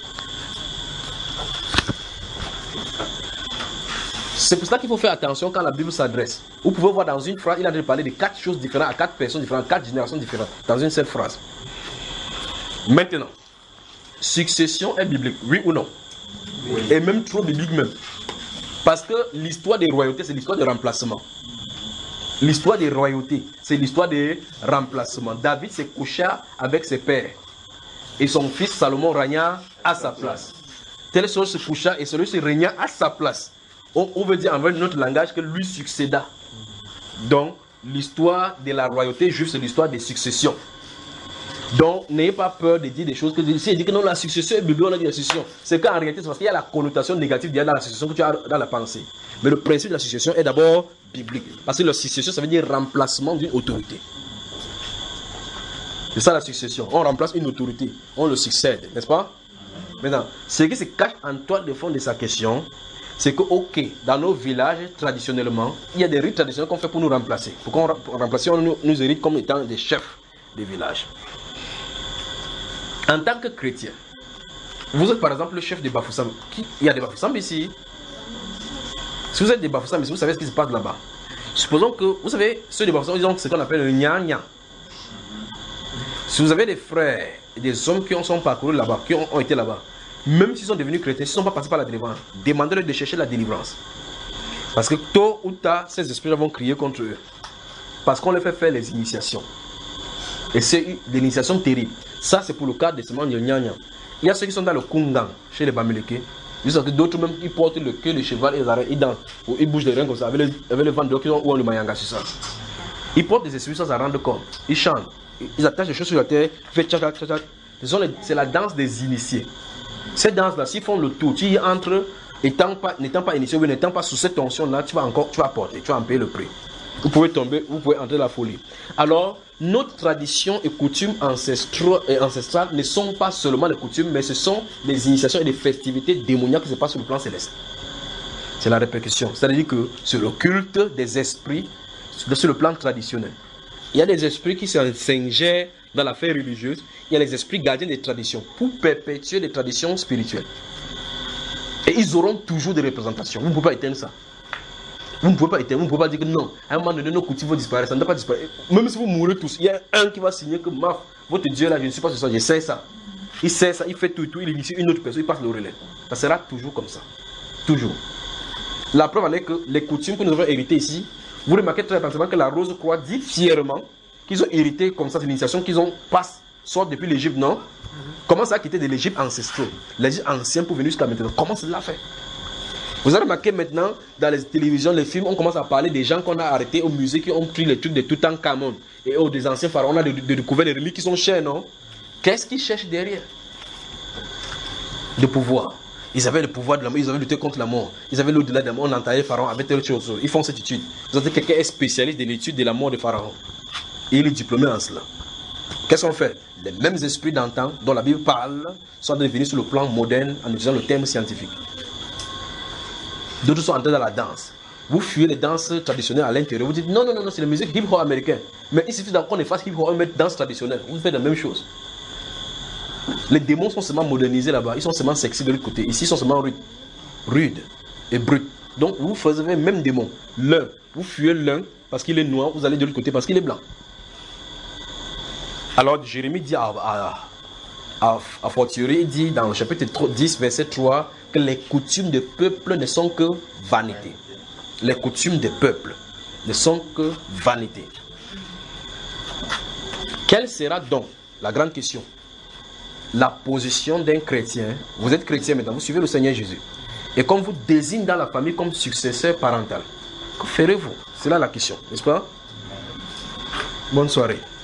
[SPEAKER 2] C'est pour ça qu'il faut faire attention quand la Bible s'adresse. Vous pouvez voir dans une phrase, il a déjà parlé de quatre choses différentes, à quatre personnes différentes, quatre générations différentes, dans une seule phrase. Maintenant, succession est biblique, oui ou non? Oui. Et même trop biblique même. Parce que l'histoire des royautés, c'est l'histoire de remplacement. L'histoire des royautés, c'est l'histoire des remplacements. David s'est couché avec ses pères. Et son fils Salomon régna à sa place. Tel chose se coucha et celui-ci régna à sa place. On, on veut dire en notre langage que lui succéda. Donc, l'histoire de la royauté juive, c'est l'histoire des successions. Donc, n'ayez pas peur de dire des choses que si il dit que non, la succession est biblique, on a dit la succession. C'est qu'en réalité, c'est parce qu'il y a la connotation négative dans la succession que tu as dans la pensée. Mais le principe de la succession est d'abord biblique. Parce que la succession, ça veut dire remplacement d'une autorité. C'est ça la succession. On remplace une autorité, on le succède, n'est-ce pas? Maintenant, ce qui se cache en toile de fond de sa question, c'est que, ok, dans nos villages, traditionnellement, il y a des rites traditionnels qu'on fait pour nous remplacer. Pour qu'on remplace, on nous, nous hérite comme étant des chefs des villages. En tant que chrétien, vous êtes par exemple le chef des Bafoussam. Il y a des Bafoussam ici. Si vous êtes des Bafoussam ici, vous savez ce qui se passe là-bas. Supposons que, vous savez, ceux des Bafoussam, ils ont ce qu'on appelle le Nya-Nya. Si vous avez des frères et des hommes qui ont sont parcourus là-bas, qui ont, ont été là-bas, même s'ils sont devenus chrétiens, s'ils ne sont pas passés par la délivrance, demandez-leur de chercher la délivrance. Parce que tôt ou tard, ces esprits vont crier contre eux. Parce qu'on leur fait faire les initiations. Et c'est des initiations terribles. Ça, c'est pour le cas des semences de Nya-Nya. Il y a ceux qui sont dans le Kundan, chez les Bamileke. D'autres même qui portent le queue, le cheval et les arrêts, ils dansent, ou ils bougent les reins comme ça, avec le, avec le vent de qui ont ou le mayanga sur ça. Ils portent des esprits sans s'en rendre compte. Ils chantent. Ils attachent les choses sur la terre, ils font tchac tchac tchac. C'est la danse des initiés. Cette danse-là, s'ils font le tour, tu y entres, n'étant pas, n'étant pas initié ou n'étant pas sous cette tension-là, tu vas encore, tu vas porter, tu vas en payer le prix. Vous pouvez tomber, vous pouvez entrer dans la folie. Alors, nos traditions et coutumes ancestrales ne sont pas seulement des coutumes, mais ce sont des initiations et des festivités démoniaques qui se passent sur le plan céleste. C'est la répercussion. C'est-à-dire que c'est le culte des esprits sur le plan traditionnel. Il y a des esprits qui s'ingèrent dans l'affaire religieuse. Il y a les esprits gardiens des traditions pour perpétuer les traditions spirituelles. Et ils auront toujours des représentations. Vous ne pouvez pas éteindre ça. Vous ne pouvez pas éteindre, vous ne pouvez pas dire que non. À un moment donné, nos coutumes vont disparaître. Ça ne doit pas disparaître. Même si vous mourrez tous, il y a un qui va signer que ma, votre Dieu là, je ne suis pas ce soir, je sais ça. Il sait ça, il fait tout et tout, il initie une autre personne, il passe le relais. Ça sera toujours comme ça. Toujours. La preuve en est que les coutumes que nous avons héritées ici, vous remarquez très attentivement que la Rose-Croix dit fièrement qu'ils ont hérité comme ça, c'est l'initiation qu'ils ont passé, soit depuis l'Égypte, non? Comment ça a quitté de l'Égypte ancestrale, l'Égypte ancien pour venir jusqu'à maintenant? Comment cela fait? Vous avez remarqué maintenant, dans les télévisions, les films, on commence à parler des gens qu'on a arrêtés au musée, qui ont pris les trucs de Toutankhamon et oh, des anciens pharaons, on a de, de découvert des reliques qui sont chères, non? Qu'est-ce qu'ils cherchent derrière? De pouvoir. Ils avaient le pouvoir de la mort, ils avaient lutté contre la mort. Ils avaient l'au-delà de la mort, on entaillait Pharaon avec telle chose. Ils font cette étude. Vous avez quelqu'un qui est spécialiste de l'étude de la mort de Pharaon. Et il est diplômé en cela. Qu'est-ce qu'on fait? Les mêmes esprits d'antan dont la Bible parle sont devenus sur le plan moderne en utilisant le terme scientifique. D'autres sont entrés dans la danse. Vous fuyez les danses traditionnelles à l'intérieur. Vous dites non, non, non, non c'est la musique hip-hop américaine. Mais il suffit qu'on efface hip-hop et mettre danse traditionnelle. Vous faites la même chose. Les démons sont seulement modernisés là-bas. Ils sont seulement sexy de l'autre côté. Ici, ils sont seulement rudes. Rudes et bruts. Donc, vous faites le même démon. L'un, vous fuyez l'un parce qu'il est noir. Vous allez de l'autre côté parce qu'il est blanc. Alors, Jérémie dit à, à, à, à fortiori, il dit dans le chapitre dix, verset trois, que les coutumes des peuples ne sont que vanité. Les coutumes des peuples ne sont que vanité. Quelle sera donc la grande question? La position d'un chrétien. Vous êtes chrétien maintenant, vous suivez le Seigneur Jésus. Et comme vous désigne dans la famille comme successeur parental, que ferez-vous? C'est là la question, n'est-ce pas? Bonne soirée.